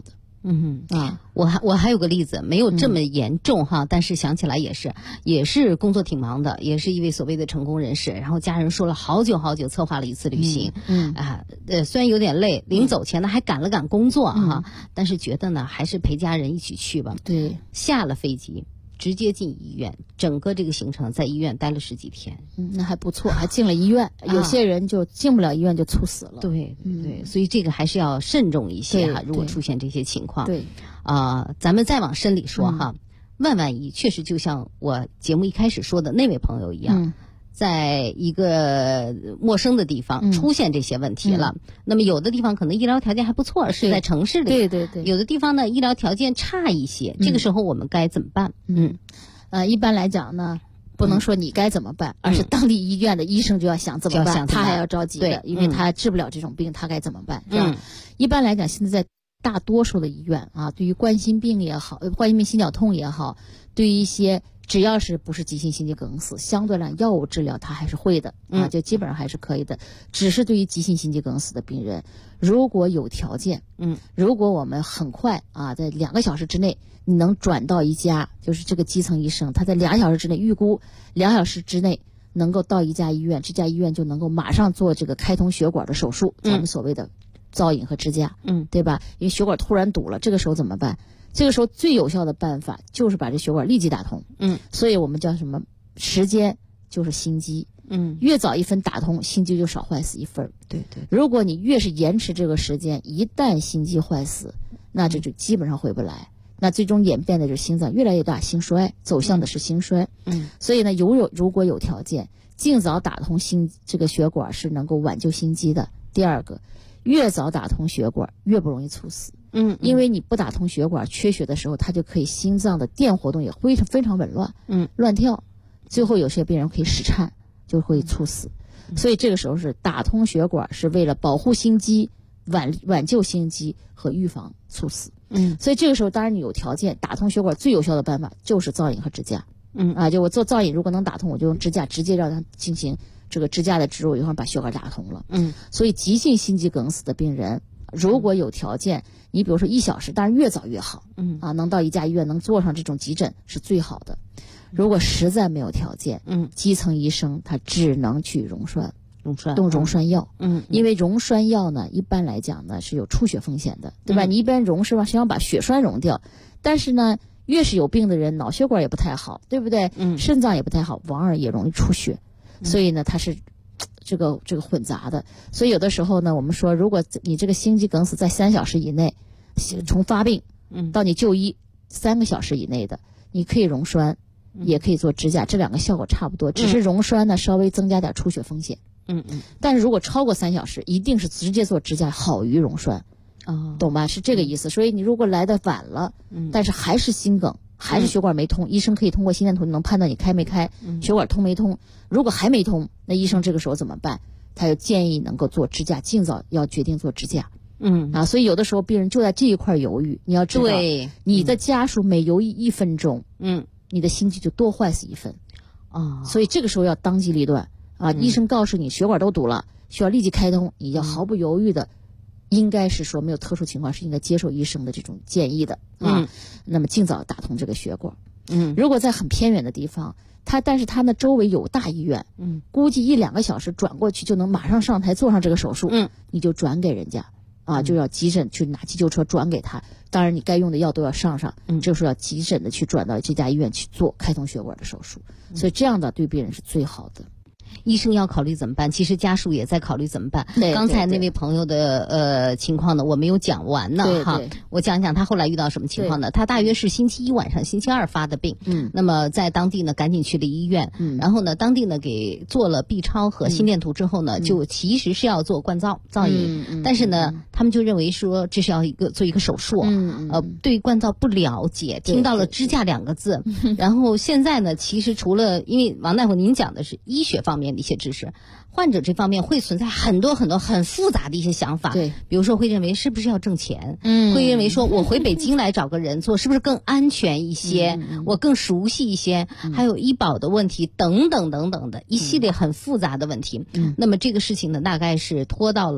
我还有个例子，没有这么严重哈，但是想起来也是工作挺忙的，也是一位所谓的成功人士，然后家人说了好久好久，策划了一次旅行，虽然有点累，临走前呢还赶了赶工作哈，但是觉得呢还是陪家人一起去吧。 对， 下了飞机直接进医院，整个这个行程在医院待了10几天。 那还不错，还进了医院。有些人就进不了医院就猝死了。 对，所以这个还是要慎重一些哈。如果出现这些情况， 对咱们再往深里说哈，万一确实就像我节目一开始说的那位朋友一样。在一个陌生的地方出现这些问题了，那么有的地方可能医疗条件还不错，是在城市里， 对， 有的地方呢医疗条件差一些，这个时候我们该怎么办？ 一般来讲呢，不能说你该怎么办，而是当地医院的医生就要想怎么办，他还要着急的，因为他治不了这种病，他该怎么办？是吧？一般来讲，现在在大多数的医院啊，对于冠心病也好，冠心病、心绞痛也好，对于一些只要是不是急性心肌梗死，相对来药物治疗它还是会的啊，就基本上还是可以的。只是对于急性心肌梗死的病人，如果有条件，如果我们很快啊，在2个小时之内，你能转到一家就是这个基层医生，他在2小时之内，预估2小时之内能够到一家医院，这家医院就能够马上做这个开通血管的手术，咱们所谓的造影和支架，对吧？因为血管突然堵了，这个时候怎么办？这个时候最有效的办法就是把这血管立即打通，所以我们叫什么？时间就是心肌，越早1分打通，心肌就少坏死1分。 对， 如果你越是延迟这个时间，一旦心肌坏死，那这就基本上回不来，那最终演变的就是心脏越来越大，心衰，走向的是心衰。所以呢，如果有条件，尽早打通这个血管是能够挽救心肌的。第二个，越早打通血管，越不容易猝死。因为你不打通血管，缺血的时候，它就可以心脏的电活动也非常紊乱，乱跳，最后有些病人可以室颤，就会猝死。所以这个时候是打通血管，是为了保护心肌、挽救心肌和预防猝死。所以这个时候，当然你有条件打通血管，最有效的办法就是造影和支架。就我做造影，如果能打通，我就用支架直接让它进行这个支架的植入，以后把血管打通了。所以急性心肌梗死的病人，如果有条件，你比如说1小时，当然越早越好。能到一家医院能做上这种急诊是最好的。如果实在没有条件，基层医生他只能去溶栓，动溶栓药。因为溶栓药呢，一般来讲呢是有出血风险的，对吧？你一般溶是吧，是要把血栓溶掉，但是呢，越是有病的人，脑血管也不太好，对不对？肾脏也不太好，往而也容易出血。所以呢，它是这个混杂的。所以有的时候呢，我们说，如果你这个心肌梗死在3小时以内，从发病到你就医3个小时以内的，你可以溶栓，也可以做支架，这2个效果差不多，只是溶栓呢稍微增加点出血风险。但是如果超过3小时，一定是直接做支架好于溶栓。懂吧？是这个意思。所以你如果来的晚了，但是还是心梗，还是血管没通，医生可以通过心电图能判断你开没开，血管通没通。如果还没通，那医生这个时候怎么办？他就建议能够做支架，尽早要决定做支架。所以有的时候病人就在这一块犹豫。你要知道，你的家属每犹豫1分钟，你的心肌就多坏死1分。所以这个时候要当机立断医生告诉你血管都堵了，需要立即开通，你要毫不犹豫的。应该是说没有特殊情况是应该接受医生的这种建议的那么尽早打通这个血管。如果在很偏远的地方，但是他呢周围有大医院，估计1-2个小时转过去就能马上上台做上这个手术，你就转给人家就要急诊去拿急救车转给他。当然你该用的药都要上，这个时候要急诊的去转到这家医院去做开通血管的手术。所以这样的对病人是最好的。 医生要考虑怎么办，其实家属也在考虑怎么办。刚才那位朋友的情况呢，我没有讲完呢哈。我讲讲他后来遇到什么情况呢？他大约是星期1晚上、星期2发的病。那么在当地呢，赶紧去了医院。然后呢，当地呢给做了 B 超和心电图之后呢，就其实是要做灌造影，但是呢，他们就认为说这是要做一个手术。对灌造不了解，听到了支架2个字。然后现在呢，其实除了因为王大夫您讲的是医学方面的一些知识，患者这方面会存在很多很多很复杂的一些想法。比如说会认为是不是要挣钱，会认为说我回北京来找个人做是不是更安全一些，我更熟悉一些，还有医保的问题等等等等的一系列很复杂的问题。那么这个事情呢，大概是拖到了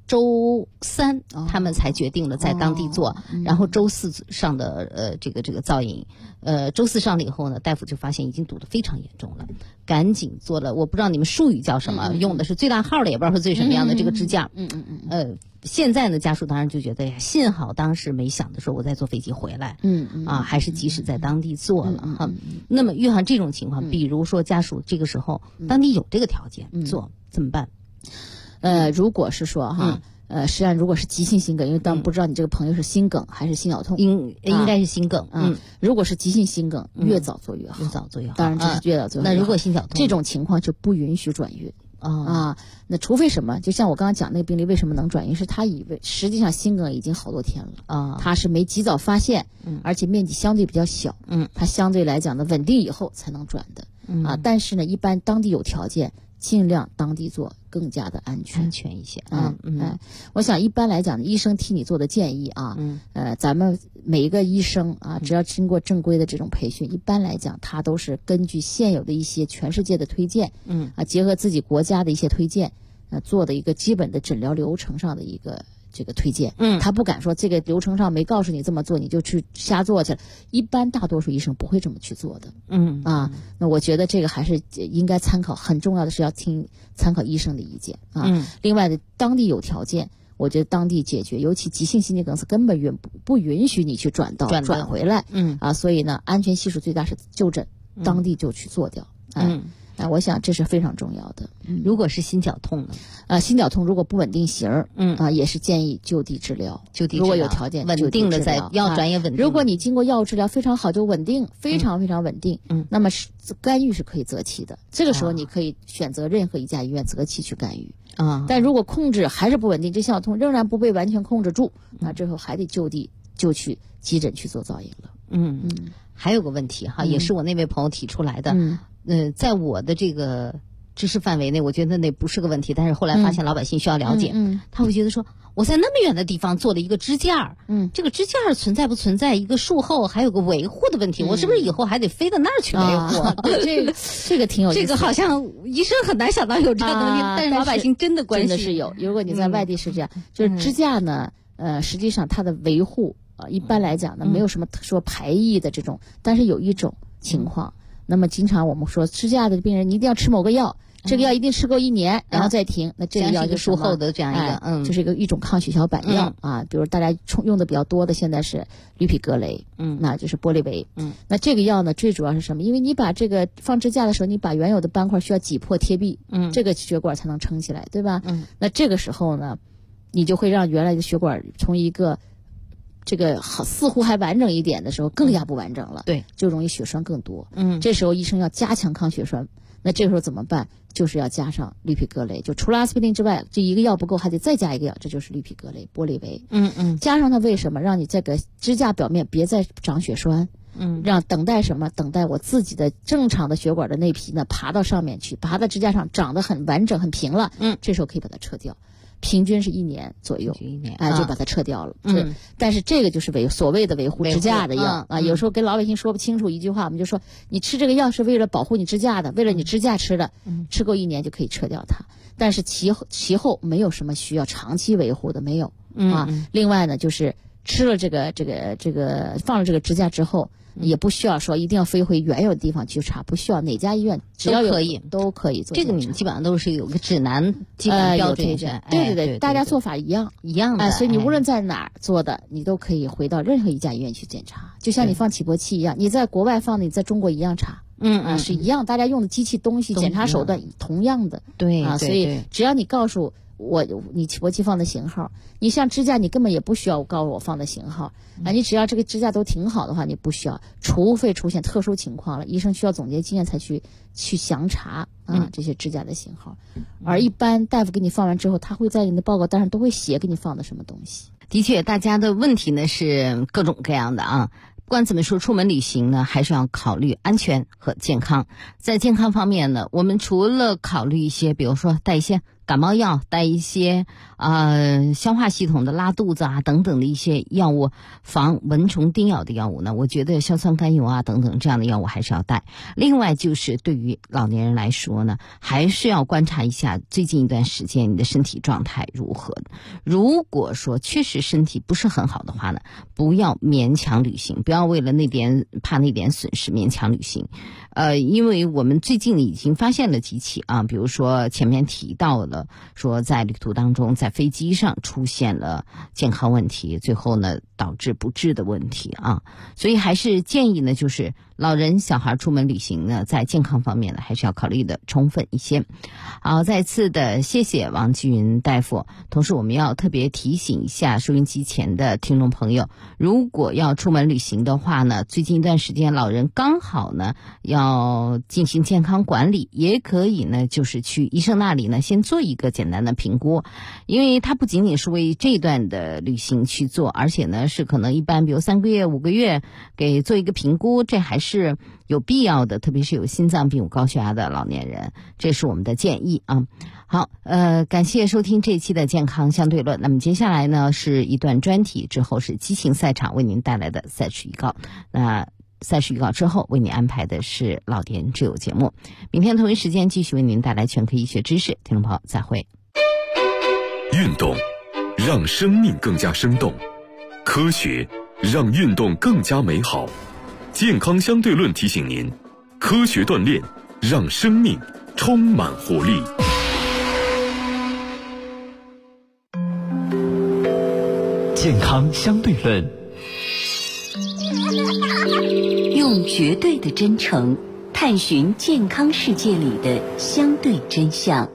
周3他们才决定了在当地做，然后周4上的这个造影，周4上了以后呢，大夫就发现已经堵得非常严重了，赶紧做了，我不知道你们术语叫什么，用的是最大号的，也不知道是最什么样的这个支架。现在呢，家属当然就觉得呀，幸好当时没想的时候我再坐飞机回来，还是及时在当地做了哈。那么遇上这种情况，比如说家属这个时候当地有这个条件做，怎么办？ 如果是说哈，实际上如果是急性心梗，因为当然不知道你这个朋友是心梗还是心绞痛， 应该是心梗。 如果是急性心梗，越早做越好， 越早做越好。 当然这是越早做越好。 那如果心绞痛这种情况就不允许转运。那除非什么？就像我刚刚讲那个病例，为什么能转运？是他以为实际上心梗已经好多天了他是没及早发现，而且面积相对比较小，他相对来讲呢稳定以后才能转的，但是呢，一般当地有条件，尽量当地做更加的安全一些。 我想一般来讲，医生替你做的建议咱们每一个医生只要经过正规的这种培训，一般来讲他都是根据现有的一些全世界的推荐，结合自己国家的一些推荐，做的一个基本的诊疗流程上的一个这个推荐，他不敢说这个流程上没告诉你这么做你就去瞎做去了，一般大多数医生不会这么去做的。那我觉得这个还是应该参考，很重要的是要参考医生的意见另外的当地有条件，我觉得当地解决，尤其急性心肌梗死根本不允许你去转回来，所以呢，安全系数最大是就诊，当地就去做掉。我想这是非常重要的。 如果是心绞痛呢？ 心绞痛如果不稳定型也是建议就地治疗。如果有条件， 稳定的在药转也稳定。 如果你经过药物治疗非常好，就稳定，非常非常稳定，那么干预是可以择期的。这个时候你可以选择任何一家医院择期去干预。但如果控制还是不稳定，这心绞痛仍然不被完全控制住，那最后还得就地就去急诊去做造影了。 还有个问题哈，也是我那位朋友提出来的。在我的这个知识范围内，我觉得那不是个问题，但是后来发现老百姓需要了解，他会觉得说，我在那么远的地方做了一个支架，这个支架存在不存在一个术后还有个维护的问题？我是不是以后还得飞到那儿去维护？ 这个挺有意思， 这个好像医生很难想到有这个能力，但是老百姓真的关心， 真的是有。如果你在外地是这样，就是支架呢，实际上它的维护一般来讲呢，没有什么说排异的这种，但是有一种情况。那么经常我们说支架的病人，你一定要吃某个药，这个药一定吃够1年，然后再停。那这个药就是术后的这样一个， 就是一种抗血小板药比如大家用的比较多的现在是氯吡格雷，那就是玻利维。那这个药呢，最主要是什么？因为你把这个放支架的时候，你把原有的斑块需要挤破贴壁，这个血管才能撑起来，对吧？那这个时候呢，你就会让原来的血管从一个这个好似乎还完整一点的时候更加不完整了， 对， 就容易血栓更多。这时候医生要加强抗血栓，那这个时候怎么办？就是要加上氯吡格雷，就除了阿司匹林之外，这一个药不够，还得再加一个药，这就是氯吡格雷、玻利维。加上它为什么？让你这个支架表面别再长血栓，让等待什么？等待我自己的正常的血管的内皮呢爬到上面去，爬到支架上长得很完整、很平了。这时候可以把它撤掉。平均是1年左右，就把它撤掉了。但是这个就是所谓的维护支架的药有时候跟老百姓说不清楚一句话，我们就说你吃这个药是为了保护你支架的，为了你支架吃的，吃够1年就可以撤掉它。但是其后没有什么需要长期维护的，没有另外呢，就是吃了这个放了这个支架之后，也不需要说一定要飞回原有的地方去查，不需要哪家医院只要都可以做。 这个你们基本上都是有个指南，基本标准。 对，大家做法一样的。 所以你无论在哪儿做的，你都可以回到任何一家医院去检查，就像你放起搏器一样，你在国外放的，你在中国一样查。是一样，大家用的机器东西检查手段同样的。 对所以只要你告诉你起搏器放的型号，你像支架你根本也不需要告诉我放的型号你只要这个支架都挺好的话，你不需要，除非出现特殊情况了，医生需要总结经验才去详查这些支架的型号。而一般大夫给你放完之后，他会在你的报告单上都会写给你放的什么东西。 的确，大家的问题呢是各种各样的不管怎么说，出门旅行呢，还是要考虑安全和健康。在健康方面呢，我们除了考虑一些，比如说带一些感冒药，带一些消化系统的拉肚子啊等等的一些药物，防蚊虫叮咬的药物呢，我觉得硝酸甘油啊等等这样的药物还是要带。另外就是对于老年人来说呢，还是要观察一下最近一段时间你的身体状态如何。如果说确实身体不是很好的话呢，不要勉强旅行，不要为了怕那点损失勉强旅行。因为我们最近已经发现了几起啊，比如说前面提到了说在旅途当中在飞机上出现了健康问题，最后呢导致不治的问题啊，所以还是建议呢，就是老人小孩出门旅行呢，在健康方面呢还是要考虑的充分一些。好，再次的谢谢王继云大夫。同时我们要特别提醒一下收音机前的听众朋友，如果要出门旅行的话呢，最近一段时间老人刚好呢要进行健康管理，也可以呢就是去医生那里呢先做一个简单的评估，因为它不仅仅是为这段的旅行去做，而且呢是可能一般比如3个月5个月给做一个评估，这还是有必要的，特别是有心脏病有高血压的老年人，这是我们的建议啊。好，感谢收听这一期的健康相对论。那么接下来呢是一段专题，之后是激情赛场为您带来的赛事预告。那赛事预告之后为您安排的是老年之友节目，明天同一时间继续为您带来全科医学知识。听众朋友再会。 运动让生命更加生动，科学让运动更加美好。健康相对论提醒您，科学锻炼让生命充满活力。 健康相对论， 用绝对的真诚探寻健康世界里的相对真相。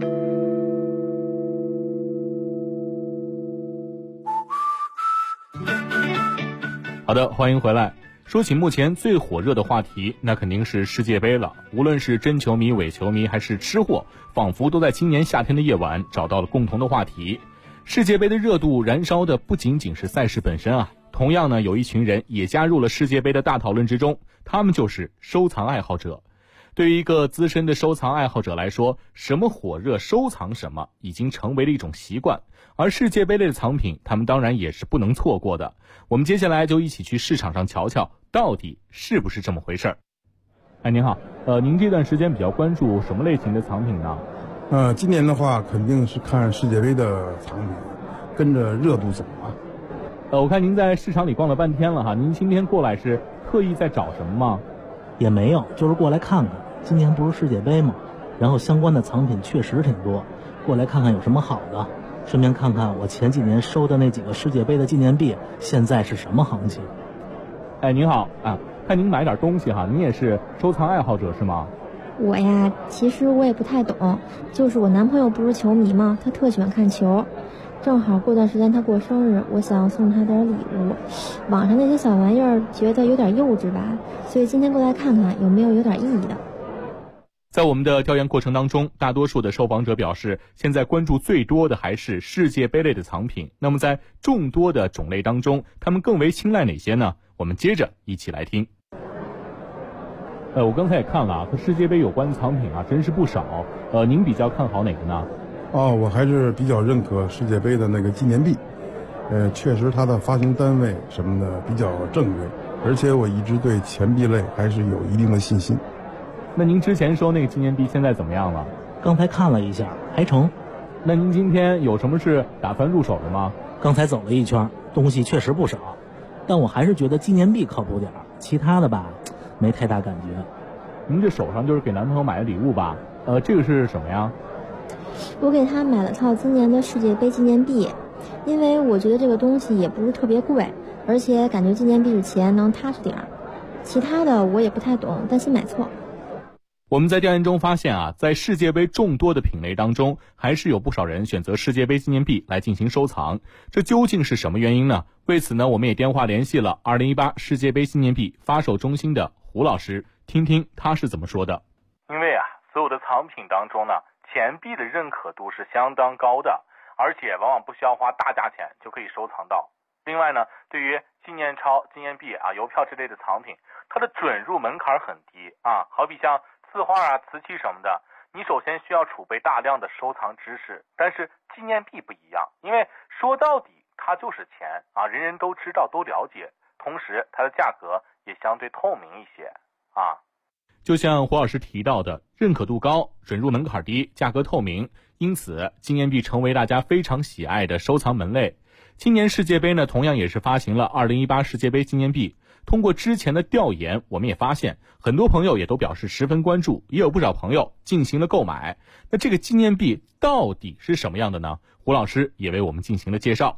好的，欢迎回来。说起目前最火热的话题，那肯定是世界杯了。无论是真球迷、伪球迷还是吃货，仿佛都在今年夏天的夜晚找到了共同的话题。世界杯的热度燃烧的不仅仅是赛事本身啊，同样呢，有一群人也加入了世界杯的大讨论之中，他们就是收藏爱好者。对于一个资深的收藏爱好者来说，什么火热收藏什么已经成为了一种习惯，而世界杯类的藏品他们当然也是不能错过的。我们接下来就一起去市场上瞧瞧到底是不是这么回事儿。哎，您好，您这段时间比较关注什么类型的藏品呢？ 今年的话肯定是看世界杯的藏品，跟着热度走啊。 我看您在市场里逛了半天了哈，您今天过来是特意在找什么吗？ 也没有，就是过来看看。今年不是世界杯吗？然后相关的藏品确实挺多，过来看看有什么好的，顺便看看我前几年收的那几个世界杯的纪念币现在是什么行情。 哎，您好啊，看您买点东西哈，您也是收藏爱好者是吗？ 我呀，其实我也不太懂，就是我男朋友不是球迷吗？他特喜欢看球，正好过段时间他过生日，我想送他点礼物。网上那些小玩意儿觉得有点幼稚吧，所以今天过来看看有没有点意义的。 在我们的调研过程当中，大多数的受访者表示，现在关注最多的还是世界杯类的藏品。那么在众多的种类当中，他们更为青睐哪些呢？我们接着一起来听。我刚才也看了啊，和世界杯有关的藏品啊，真是不少。您比较看好哪个呢？ 我还是比较认可世界杯的那个纪念币。确实它的发行单位什么的比较正规，而且我一直对钱币类还是有一定的信心。 那您之前收那个纪念币现在怎么样了？ 刚才看了一下，还成。 那您今天有什么是打算入手的吗？ 刚才走了一圈，东西确实不少，但我还是觉得纪念币靠谱点，其他的吧，没太大感觉。 您这手上就是给男朋友买的礼物吧？这个是什么呀？ 我给他买了套今年的世界杯纪念币，因为我觉得这个东西也不是特别贵，而且感觉纪念币是钱能踏实点儿。其他的我也不太懂，担心买错。 我们在调研中发现啊，在世界杯众多的品类当中，还是有不少人选择世界杯纪念币来进行收藏。这究竟是什么原因呢？为此呢，我们也电话联系了2018世界杯纪念币发售中心的胡老师，听听他是怎么说的。 因为啊，所有的藏品当中呢，钱币的认可度是相当高的，而且往往不需要花大价钱就可以收藏到。另外呢，对于纪念钞、纪念币啊、邮票之类的藏品，它的准入门槛很低啊，好比像字画啊、瓷器什么的， 你首先需要储备大量的收藏知识，但是纪念币不一样，因为说到底它就是钱啊，人人都知道都了解，同时它的价格也相对透明一些啊。 就像胡老师提到的，认可度高，准入门槛低，价格透明，因此纪念币成为大家非常喜爱的收藏门类。今年世界杯呢，同样也是发行了2018世界杯纪念币。通过之前的调研，我们也发现很多朋友也都表示十分关注，也有不少朋友进行了购买。那这个纪念币到底是什么样的呢？胡老师也为我们进行了介绍。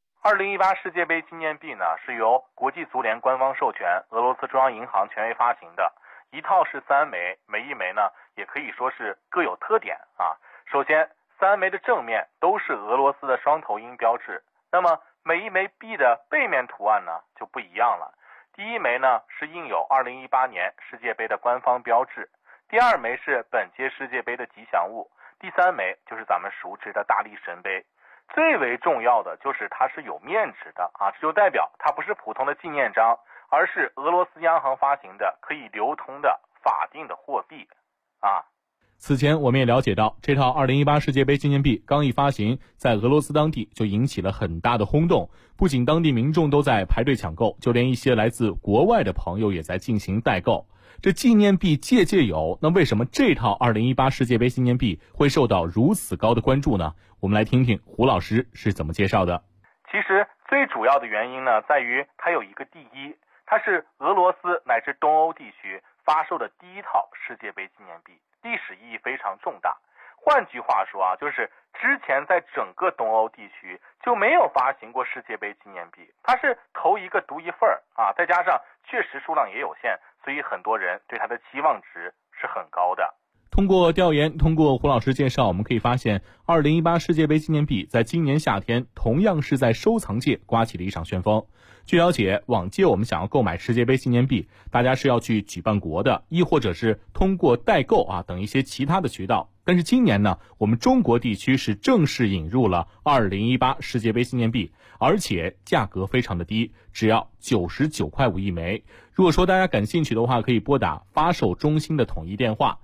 2018世界杯纪念币呢，是由国际足联官方授权，俄罗斯中央银行权威发行的，一套是3枚，每一枚呢也可以说是各有特点啊。首先，3枚的正面都是俄罗斯的双头鹰标志，那么每一枚币的背面图案呢就不一样了。第一枚呢是印有2018年世界杯的官方标志，第二枚是本届世界杯的吉祥物，第3枚就是咱们熟知的大力神杯。最为重要的就是它是有面值的啊，这就代表它不是普通的纪念章，而是俄罗斯央行发行的可以流通的法定的货币啊。 此前我们也了解到，这套2018世界杯纪念币刚一发行，在俄罗斯当地就引起了很大的轰动，不仅当地民众都在排队抢购，就连一些来自国外的朋友也在进行代购。这纪念币届届有，那为什么这套2018世界杯纪念币会受到如此高的关注呢？我们来听听胡老师是怎么介绍的。 其实最主要的原因呢，在于它有一个第一，它是俄罗斯乃至东欧地区发售的第一套世界杯纪念币，历史意义非常重大。换句话说啊，就是之前在整个东欧地区就没有发行过世界杯纪念币，它是头一个独一份啊，再加上确实数量也有限，所以很多人对它的期望值是很高的。 通过调研，通过胡老师介绍，我们可以发现2018世界杯纪念币在今年夏天同样是在收藏界刮起了一场旋风。据了解，往届我们想要购买世界杯纪念币，大家是要去举办国的，亦或者是通过代购啊等一些其他的渠道。但是今年呢，我们中国地区是正式引入了2018世界杯纪念币，而且价格非常的低，只要99.5块一枚。如果说大家感兴趣的话，可以拨打发售中心的统一电话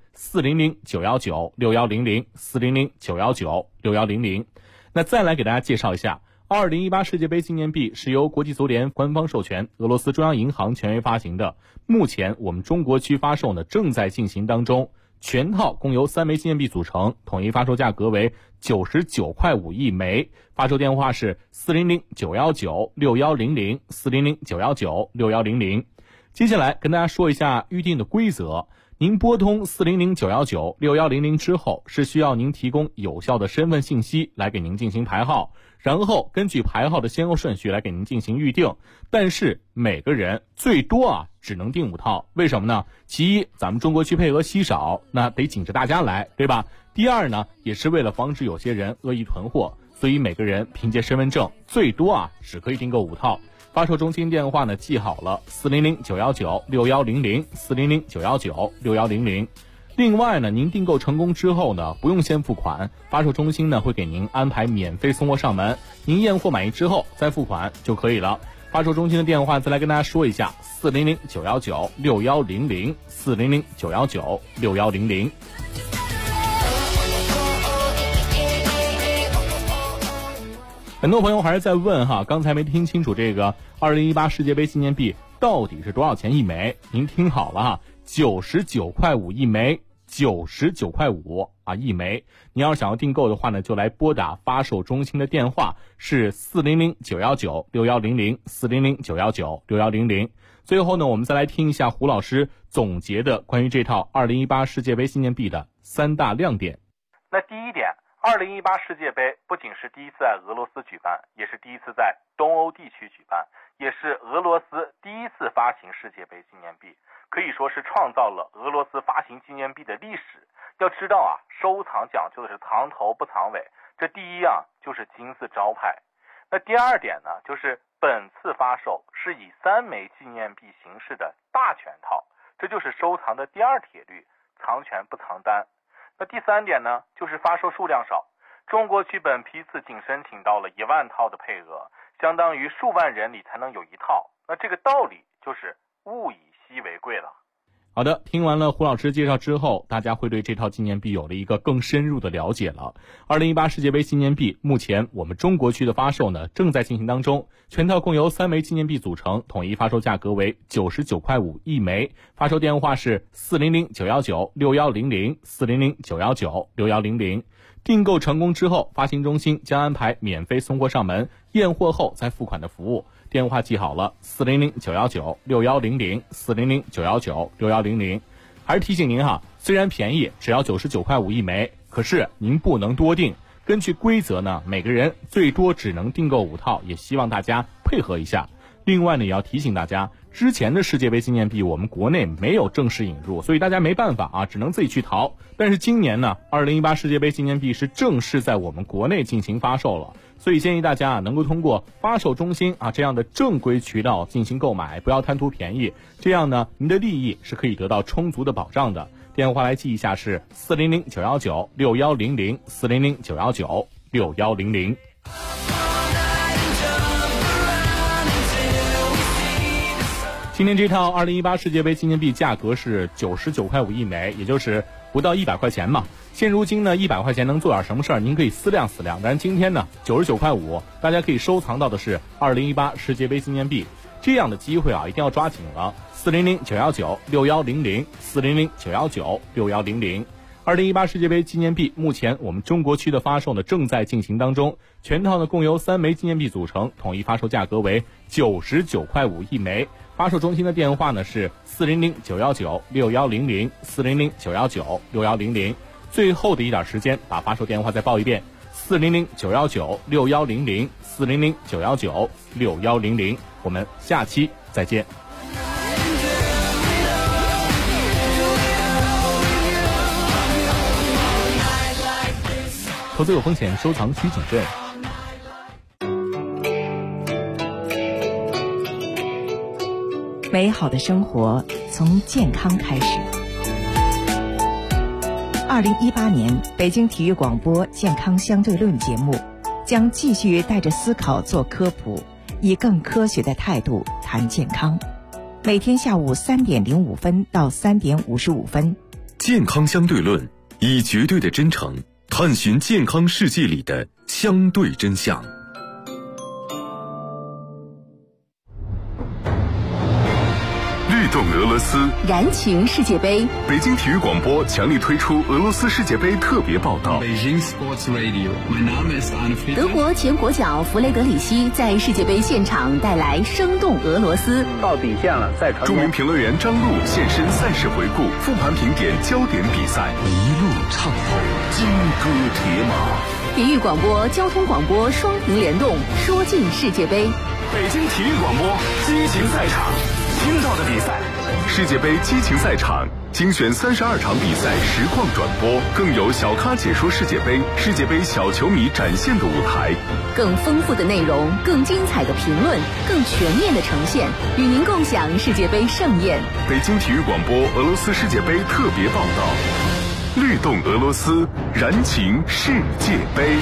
400-919-6100 400-919-6100。那再来给大家介绍一下，2018世界杯纪念币是由国际足联官方授权，俄罗斯中央银行权威发行的。目前我们中国区发售呢正在进行当中，全套共由3枚纪念币组成，统一发售价格为99.5块一枚。发售电话是400-919-6100 400-919-6100。接下来跟大家说一下预定的规则。您拨通400-919-6100之后，是需要您提供有效的身份信息来给您进行排号，然后根据排号的先后顺序来给您进行预定。但是每个人最多只能订5套，为什么呢？其一，咱们中国区配额稀少，那得紧着大家来，对吧？第二呢，也是为了防止有些人恶意囤货，所以每个人凭借身份证最多只可以订购5套。发售中心电话呢记好了，400-919-6100 400-919-6100。另外呢，您订购成功之后呢，不用先付款，发售中心呢会给您安排免费送货上门，您验货满意之后再付款就可以了。发售中心的电话再来跟大家说一下，400-919-6100 400-919-6100。很多朋友还是在问刚才没听清楚这个2018世界杯纪念币到底是多少钱一枚？您听好了99.5块一枚，99.5块一枚。您要是想要订购的话呢，就来拨打发售中心的电话是400-919-6100 400-919-6100。最后呢，我们再来听一下胡老师总结的关于这套2018世界杯纪念币的3大亮点。 那第一点，2018世界杯不仅是第一次在俄罗斯举办，也是第一次在东欧地区举办，也是俄罗斯第一次发行世界杯纪念币，可以说是创造了俄罗斯发行纪念币的历史。要知道收藏讲究的是藏头不藏尾，这第一就是金字招牌。那第二点呢，就是本次发售是以3枚纪念币形式的大全套，这就是收藏的第二铁律，藏全不藏单。那第3点呢，就是发售数量少，中国区本批次仅申请到了1万套的配额，相当于数万人里才能有1套。那这个道理就是物以稀为贵了。 好的，听完了胡老师介绍之后，大家会对这套纪念币有了一个更深入的了解了。2018世界杯纪念币目前我们中国区的发售呢正在进行当中，全套共由3枚纪念币组成，统一发售价格为99.5块一枚，发售电话是400-919-6100 400-919-6100。订购成功之后，发行中心将安排免费送货上门，验货后再付款的服务。电话记好了，400-919-6100 400-919-6100。还是提醒您哈，虽然便宜，只要99.5块一枚，可是您不能多订。根据规则呢，每个人最多只能订购5套，也希望大家配合一下。另外呢，也要提醒大家，之前的世界杯纪念币我们国内没有正式引入，所以大家没办法啊，只能自己去淘。但是今年呢，2018世界杯纪念币是正式在我们国内进行发售了，所以建议大家能够通过发售中心这样的正规渠道进行购买，不要贪图便宜，这样呢，您的利益是可以得到充足的保障的。电话来记一下是400-919-6100 400-919-6100。今天这套2018世界杯纪念币价格是99.5块一枚，也就是不到100块钱嘛。现如今呢，100块钱能做点什么事儿？您可以思量思量。但是今天呢，99.5块，大家可以收藏到的是2018世界杯纪念币，这样的机会一定要抓紧了。400-919-6100 400-919-6100。2018世界杯纪念币目前我们中国区的发售呢正在进行当中，全套呢共由3枚纪念币组成，统一发售价格为99.5块一枚。发售中心的电话呢是400-919-6100 400-919-6100。最后的一点时间，把发售电话再报一遍：400-919-6100 400-919-6100。我们下期再见。投资有风险，收藏需谨慎。 美好的生活从健康开始。2018年北京体育广播健康相对论节目将继续带着思考做科普，以更科学的态度谈健康。每天下午3点05分到3点55分。 健康相对论，以绝对的真诚探寻健康世界里的相对真相。律动俄罗斯， 燃情世界杯。 北京体育广播强力推出俄罗斯世界杯特别报道。 德国前国脚弗雷德里希在世界杯现场带来生动俄罗斯。 到底线了，再传。 著名评论员张璐现身赛事回顾，复盘评点焦点比赛，一路畅通，金戈铁马。 体育广播、交通广播双屏联动，说尽世界杯。 北京体育广播激情赛场，听到的比赛，世界杯激情赛场精选32场比赛实况转播，更有小咖解说世界杯，世界杯小球迷展现的舞台， 更丰富的内容，更精彩的评论，更全面的呈现，与您共享世界杯盛宴。 北京体育广播俄罗斯世界杯特别报道，律动俄罗斯，燃情世界杯。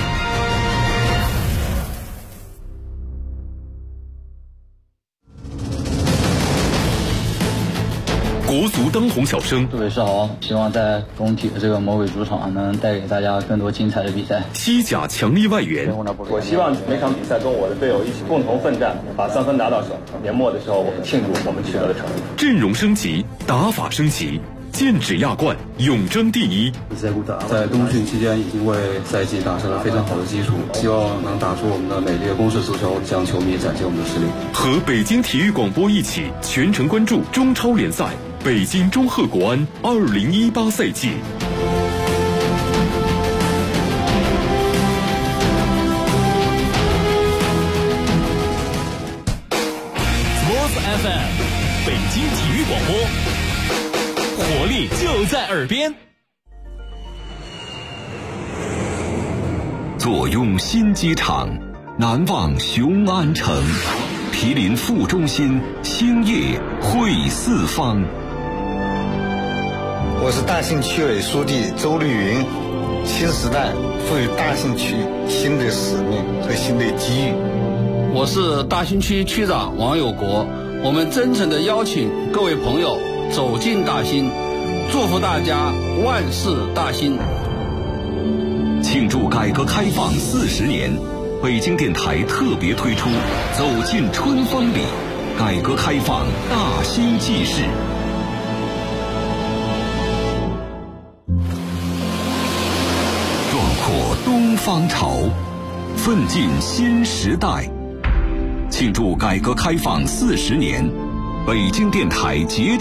国足当红小生， 各位是好，希望在工体的这个魔鬼主场能带给大家更多精彩的比赛。 西甲强力外援， 我希望每场比赛跟我的队友一起共同奋战，把3分拿到手。年末的时候，我们庆祝我们取得的成绩。 阵容升级，打法升级，剑指亚冠，永争第一。 在冬训期间已经为赛季打下了非常好的基础，希望能打出我们的美丽的攻势足球，向球迷展现我们的实力。 和北京体育广播一起全程关注中超联赛。北京中赫国安2018赛季。 Sports FM， 北京体育广播，活力就在耳边。 坐拥新机场，难忘雄安城，毗邻副中心，兴业汇四方。 我是大兴区委书记周绿云。新时代赋予大兴区新的使命和新的机遇。 我是大兴区区长王有国。我们真诚地邀请各位朋友走进大新，祝福大家万事大新。 庆祝改革开放40年，北京电台特别推出《走进春风里》，改革开放大新纪事。壮阔东方潮，奋进新时代。庆祝改革开放40年，北京电台竭